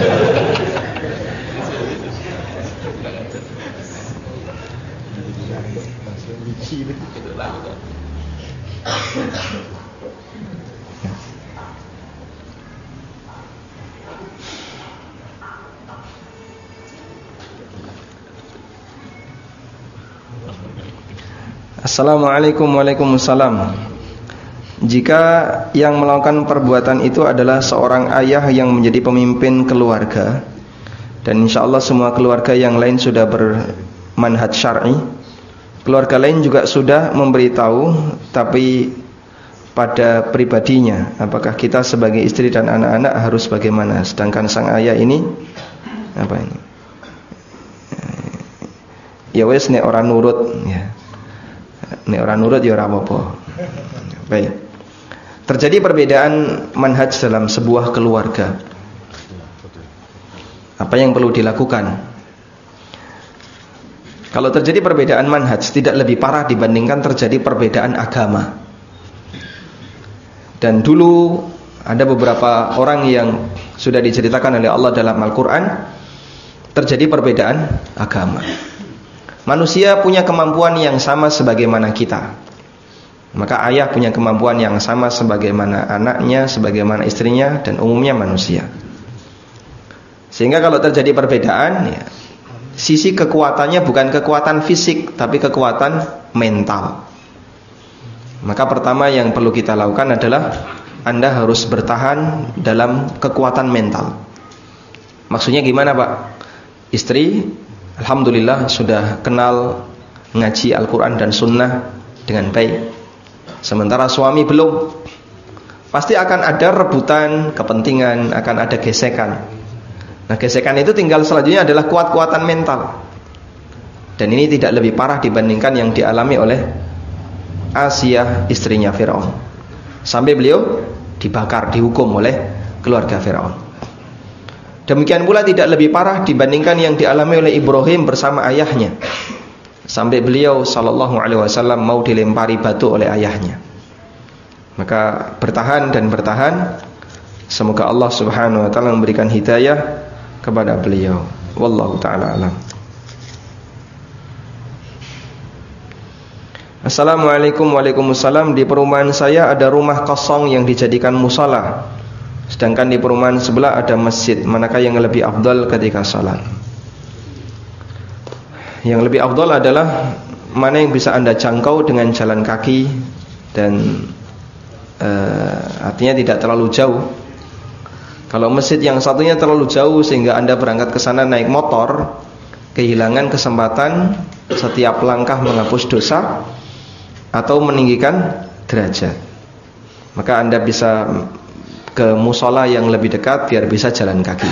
Assalamualaikum waalaikumsalam. Jika yang melakukan perbuatan itu adalah seorang ayah yang menjadi pemimpin keluarga Dan insya Allah semua keluarga yang lain sudah bermanhaj syar'i. Keluarga lain juga sudah memberitahu, tapi pada pribadinya, apakah kita sebagai istri dan anak-anak harus bagaimana? Sedangkan sang ayah ini apa ini? Ya wes nek ora nurut ya. Nek ora nurut ya ora apa-apa. Baik. Terjadi perbedaan manhaj dalam sebuah keluarga. Apa yang perlu dilakukan? Kalau terjadi perbedaan manhaj, tidak lebih parah dibandingkan terjadi perbedaan agama. Dan dulu ada beberapa orang yang sudah diceritakan oleh Allah dalam Al-Quran, terjadi perbedaan agama. Manusia punya kemampuan yang sama sebagaimana kita. Maka ayah punya kemampuan yang sama sebagaimana anaknya, sebagaimana istrinya, dan umumnya manusia. Sehingga kalau terjadi perbedaan ya, sisi kekuatannya bukan kekuatan fisik, tapi kekuatan mental. Maka pertama yang perlu kita lakukan adalah Anda harus bertahan dalam kekuatan mental. Maksudnya gimana Pak? Istri alhamdulillah sudah kenal ngaji Al-Quran dan Sunnah dengan baik. Sementara suami belum. Pasti akan ada rebutan, kepentingan, akan ada gesekan. Nah gesekan itu tinggal selanjutnya adalah kuat-kuatan mental. Dan ini tidak lebih parah dibandingkan yang dialami oleh Asiyah istrinya Fir'aun. Sampai beliau dibakar, dihukum oleh keluarga Fir'aun. Demikian pula tidak lebih parah dibandingkan yang dialami oleh Ibrahim bersama ayahnya. Sampai beliau sallallahu alaihi wasallam mau dilempari batu oleh ayahnya. Maka bertahan dan bertahan. Semoga Allah subhanahu wa ta'ala memberikan hidayah kepada beliau. Wallahu ta'ala alam. Assalamualaikum. Waalaikumsalam. Di perumahan saya ada rumah kosong yang dijadikan musala, sedangkan di perumahan sebelah ada masjid. Manakah yang lebih afdal ketika salat? Yang lebih afdal adalah mana yang bisa Anda jangkau dengan jalan kaki dan uh, artinya tidak terlalu jauh. Kalau masjid yang satunya terlalu jauh sehingga Anda berangkat ke sana naik motor, kehilangan kesempatan setiap langkah menghapus dosa atau meninggikan derajat. Maka Anda bisa ke musola yang lebih dekat biar bisa jalan kaki.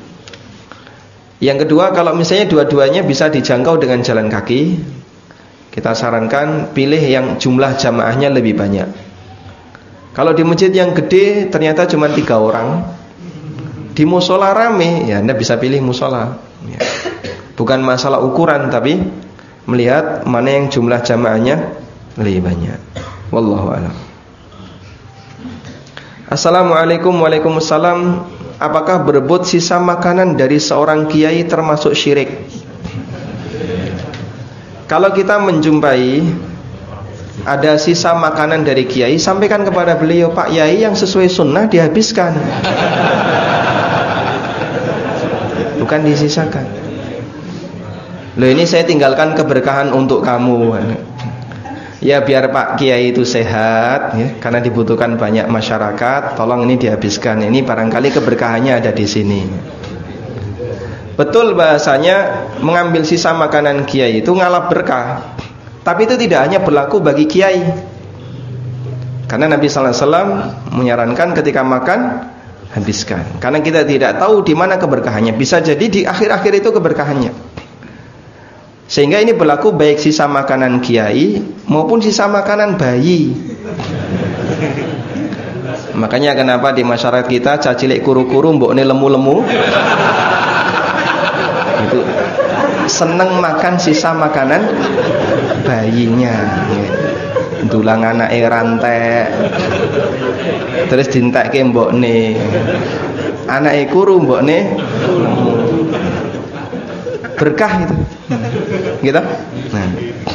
Yang kedua, kalau misalnya dua-duanya bisa dijangkau dengan jalan kaki, kita sarankan pilih yang jumlah jamaahnya lebih banyak. Kalau di masjid yang gede ternyata cuma tiga orang, di musola rame, ya Anda bisa pilih musola. Bukan masalah ukuran, tapi melihat mana yang jumlah jamaahnya lebih banyak. Wallahu a'lam. Assalamualaikum. Waalaikumsalam. Apakah berebut sisa makanan dari seorang kiai termasuk syirik? Kalau kita menjumpai ada sisa makanan dari kiai, sampaikan kepada beliau, Pak Yai, yang sesuai sunnah dihabiskan, bukan disisakan. Loh, ini saya tinggalkan keberkahan untuk kamu. Ya biar Pak Kiai itu sehat ya, karena dibutuhkan banyak masyarakat, tolong ini dihabiskan. Ini barangkali keberkahannya ada di sini. Betul bahasanya mengambil sisa makanan kiai itu ngalap berkah. Tapi itu tidak hanya berlaku bagi kiai. Karena Nabi sallallahu alaihi wasallam menyarankan ketika makan habiskan. Karena kita tidak tahu di mana keberkahannya. Bisa jadi di akhir-akhir itu keberkahannya. Sehingga ini berlaku baik sisa makanan kiai maupun sisa makanan bayi. Makanya kenapa di masyarakat kita cacilik kuru-kuru mbokne lemu-lemu itu seneng makan sisa makanan bayinya. Dulang anake rantek terus dintekke mbokne. Anake kuru mbokne berkah itu. Gitu? Nah.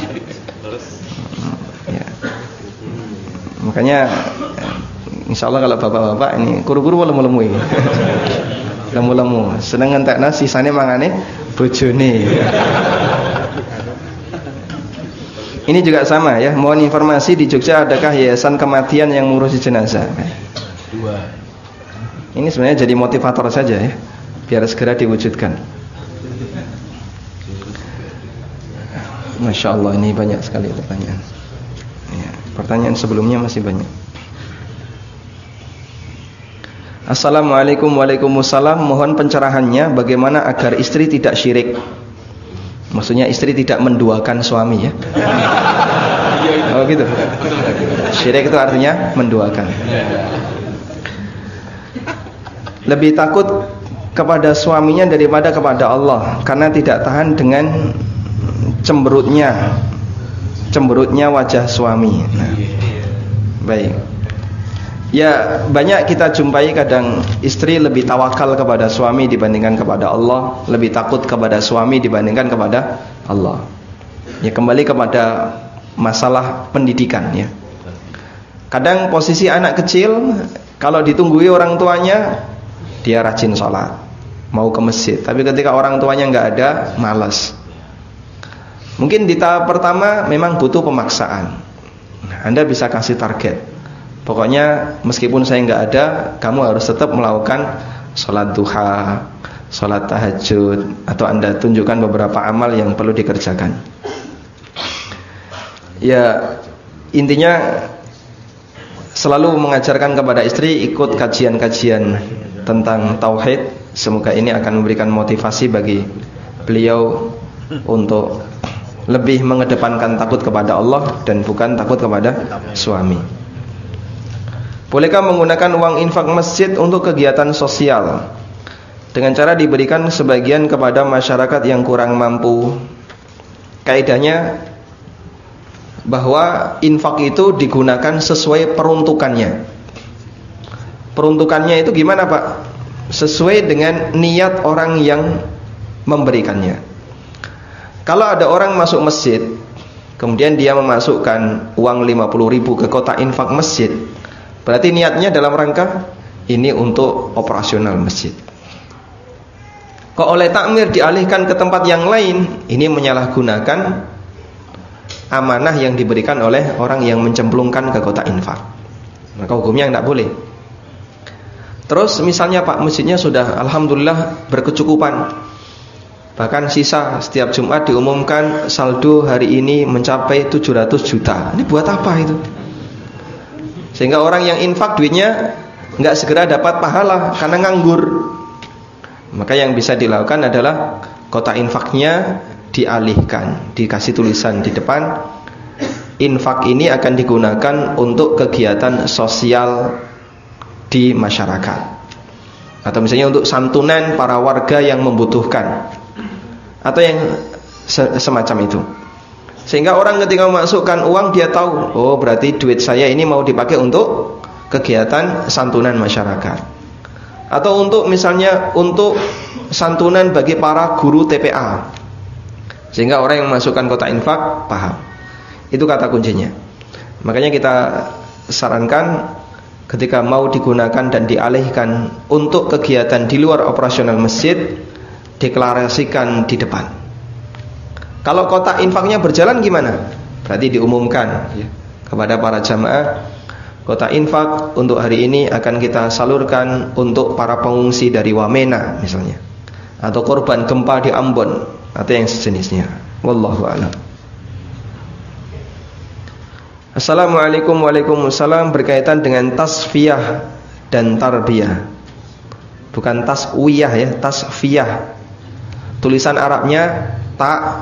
Ya. Makanya insya Allah kalau bapak-bapak ini kuru-kuru lemu-lemu ini. Lemu-lemu, seneng ngentekna sisane mangane bojone. Ini juga sama ya. Mohon informasi di Jogja adakah yayasan kematian yang ngurusi jenazah? Dua. Ini sebenarnya jadi motivator saja ya, biar segera diwujudkan. Masya Allah, ini banyak sekali pertanyaan. Ya, pertanyaan sebelumnya masih banyak. Assalamualaikum. Waalaikumsalam. Mohon pencerahannya bagaimana agar istri tidak syirik. Maksudnya istri tidak menduakan suami ya. Oh gitu. Syirik itu artinya menduakan. Lebih takut kepada suaminya daripada kepada Allah karena tidak tahan dengan cemberutnya cemberutnya wajah suami. Nah, baik. Ya, banyak kita jumpai kadang istri lebih tawakal kepada suami dibandingkan kepada Allah, lebih takut kepada suami dibandingkan kepada Allah. Ya, kembali kepada masalah pendidikan ya. Kadang posisi anak kecil kalau ditunggui orang tuanya, dia rajin sholat, mau ke masjid. Tapi ketika orang tuanya nggak ada, malas. Mungkin di tahap pertama memang butuh pemaksaan. Anda bisa kasih target. Pokoknya meskipun saya nggak ada, kamu harus tetap melakukan sholat duha, sholat tahajud, atau Anda tunjukkan beberapa amal yang perlu dikerjakan. Ya, intinya selalu mengajarkan kepada istri ikut kajian-kajian tentang tauhid. Semoga ini akan memberikan motivasi bagi beliau untuk lebih mengedepankan takut kepada Allah dan bukan takut kepada suami. Bolehkah menggunakan uang infak masjid untuk kegiatan sosial dengan cara diberikan sebagian kepada masyarakat yang kurang mampu? Kaidahnya bahwa infak itu digunakan sesuai peruntukannya. Peruntukannya itu gimana Pak? Sesuai dengan niat orang yang memberikannya. Kalau ada orang masuk masjid, kemudian dia memasukkan uang lima puluh ribu ke kotak infak masjid, berarti niatnya dalam rangka ini untuk operasional masjid. Kok oleh takmir dialihkan ke tempat yang lain, ini menyalahgunakan amanah yang diberikan oleh orang yang mencemplungkan ke kotak infak. Maka hukumnya tidak boleh. Terus misalnya Pak, masjidnya sudah alhamdulillah berkecukupan, bahkan sisa setiap Jumat diumumkan saldo hari ini mencapai tujuh ratus juta. Ini buat apa itu? Sehingga orang yang infak duitnya nggak segera dapat pahala karena nganggur. Maka yang bisa dilakukan adalah kotak infaknya dialihkan, dikasih tulisan di depan, infak ini akan digunakan untuk kegiatan sosial di masyarakat, atau misalnya untuk santunan para warga yang membutuhkan, atau yang semacam itu. Sehingga orang ketika memasukkan uang, dia tahu, oh berarti duit saya ini mau dipakai untuk kegiatan santunan masyarakat, atau untuk misalnya untuk santunan bagi para guru T P A. Sehingga orang yang memasukkan kotak infak paham. Itu kata kuncinya. Makanya kita sarankan ketika mau digunakan dan dialihkan untuk kegiatan di luar operasional masjid, deklarasikan di depan. Kalau kotak infaknya berjalan gimana? Berarti diumumkan ya, kepada para jamaah, kotak infak untuk hari ini akan kita salurkan untuk para pengungsi dari Wamena misalnya, atau korban gempa di Ambon, atau yang sejenisnya. Wallahu a'lam. Assalamualaikum. Waalaikumsalam. Berkaitan dengan tasfiyah dan tarbiyah, bukan taswiyah ya, tasfiyah. Tulisan Arabnya ta,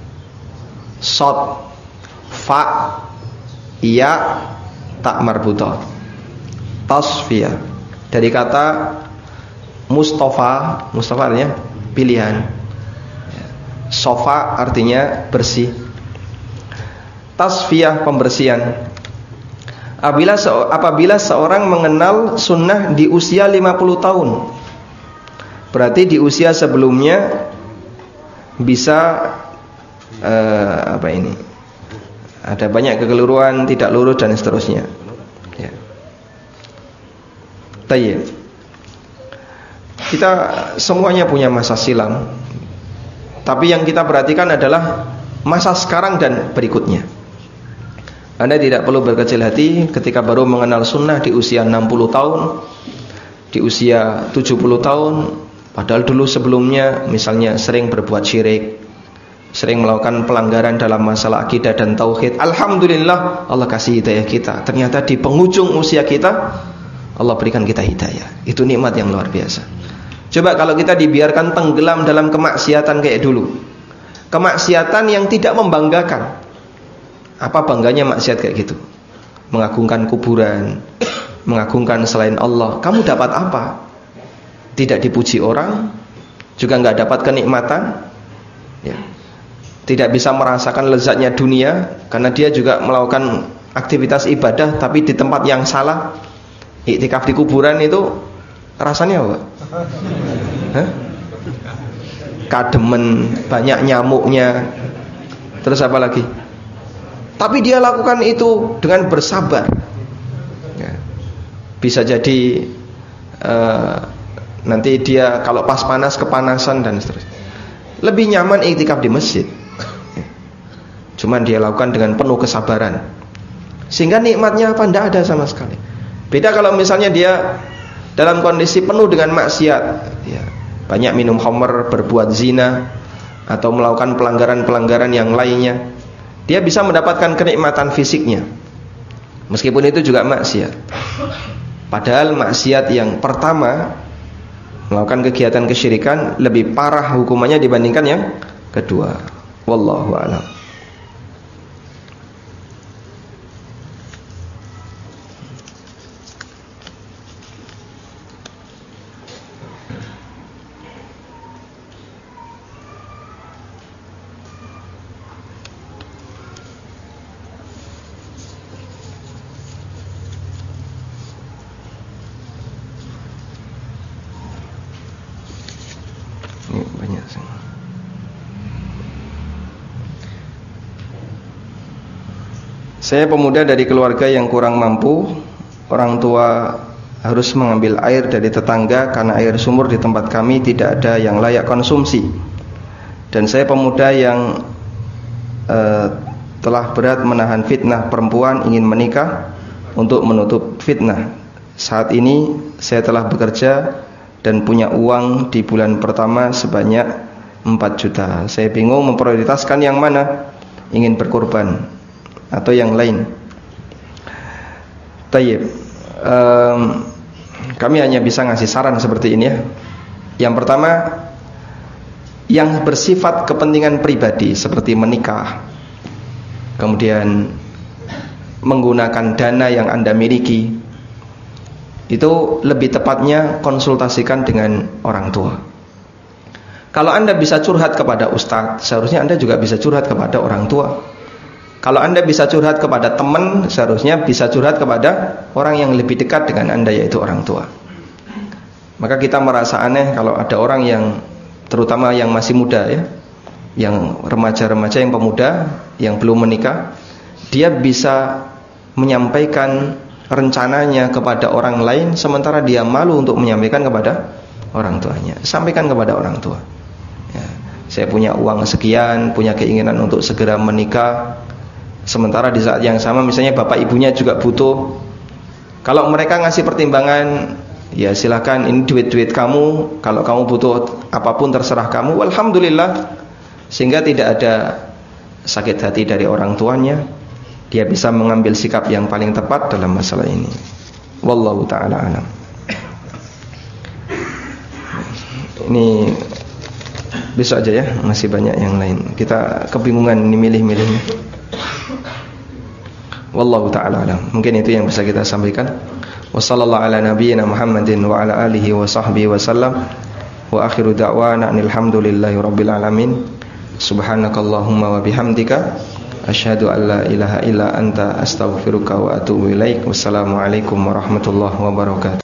sod, fa, iya, tak marbutoh. Tasfiyah dari kata Mustafa. Mustafa artinya pilihan. Sofa artinya bersih. Tasfiyah, pembersihan. Apabila, apabila seorang mengenal sunnah di usia lima puluh tahun, berarti di usia sebelumnya bisa uh, apa ini? Ada banyak kekeliruan, tidak lurus dan seterusnya. Ya. Tayyib. Kita semuanya punya masa silam, tapi yang kita perhatikan adalah masa sekarang dan berikutnya. Anda tidak perlu berkecil hati ketika baru mengenal sunnah di usia enam puluh tahun, di usia tujuh puluh tahun, padahal dulu sebelumnya misalnya sering berbuat syirik, sering melakukan pelanggaran dalam masalah akidah dan tauhid. Alhamdulillah Allah kasih hidayah kita. Ternyata di penghujung usia kita Allah berikan kita hidayah. Itu nikmat yang luar biasa. Coba kalau kita dibiarkan tenggelam dalam kemaksiatan kayak dulu, kemaksiatan yang tidak membanggakan. Apa bangganya maksiat kayak gitu? Mengagungkan kuburan, mengagungkan selain Allah. Kamu dapat apa? Tidak dipuji orang, juga nggak dapat kenikmatan, ya. Tidak bisa merasakan lezatnya dunia, karena dia juga melakukan aktivitas ibadah tapi di tempat yang salah. Iktikaf di kuburan itu rasanya apa? Hah? Kademen, banyak nyamuknya. Terus apa lagi? Tapi dia lakukan itu dengan bersabar, ya. Bisa jadi uh, nanti dia kalau pas panas kepanasan dan seterusnya. Lebih nyaman iktikaf di masjid, ya. Cuman dia lakukan dengan penuh kesabaran, sehingga nikmatnya apa? Tidak ada sama sekali. Beda kalau misalnya dia dalam kondisi penuh dengan maksiat, ya. Banyak minum khamr, berbuat zina, atau melakukan pelanggaran-pelanggaran yang lainnya. Dia bisa mendapatkan kenikmatan fisiknya, meskipun itu juga maksiat. Padahal maksiat yang pertama, melakukan kegiatan kesyirikan, lebih parah hukumannya dibandingkan yang kedua. Wallahu a'lam. Saya pemuda dari keluarga yang kurang mampu. Orang tua harus mengambil air dari tetangga karena air sumur di tempat kami tidak ada yang layak konsumsi. Dan saya pemuda yang uh, telah berat menahan fitnah perempuan ingin menikah untuk menutup fitnah. Saat ini saya telah bekerja dan punya uang di bulan pertama sebanyak empat juta. Saya bingung memprioritaskan yang mana, ingin berkorban atau yang lain. Tayyib, um, kami hanya bisa ngasih saran seperti ini ya. Yang pertama, yang bersifat kepentingan pribadi seperti menikah, kemudian menggunakan dana yang Anda miliki, itu lebih tepatnya konsultasikan dengan orang tua. Kalau Anda bisa curhat kepada ustadz, seharusnya Anda juga bisa curhat kepada orang tua. Kalau Anda bisa curhat kepada teman, seharusnya bisa curhat kepada orang yang lebih dekat dengan Anda, yaitu orang tua. Maka kita merasa aneh kalau ada orang yang, terutama yang masih muda ya, yang remaja-remaja, yang pemuda, yang belum menikah, dia bisa menyampaikan rencananya kepada orang lain, sementara dia malu untuk menyampaikan kepada orang tuanya. Sampaikan kepada orang tua ya, saya punya uang sekian, punya keinginan untuk segera menikah. Sementara di saat yang sama misalnya bapak ibunya juga butuh. Kalau mereka ngasih pertimbangan, ya silakan, ini duit-duit kamu, kalau kamu butuh apapun terserah kamu. Alhamdulillah, sehingga tidak ada sakit hati dari orang tuanya. Dia bisa mengambil sikap yang paling tepat dalam masalah ini. Wallahu ta'ala alam. Ini besok aja ya, masih banyak yang lain. Kita kebingungan ini milih-milihnya. Wallahu ta'ala alam. Mungkin itu yang bisa kita sampaikan. Wa sallallahu ala nabiyyina Muhammadin wa ala alihi wa sahbihi wa sallam. Wa akhiru da'wana alhamdulillahi rabbil alamin. Subhanakallahumma wa bihamdika asyhadu an la ilaha illa anta astaghfiruka wa atubu ilaik. Wassalamualaikum warahmatullahi wabarakatuh.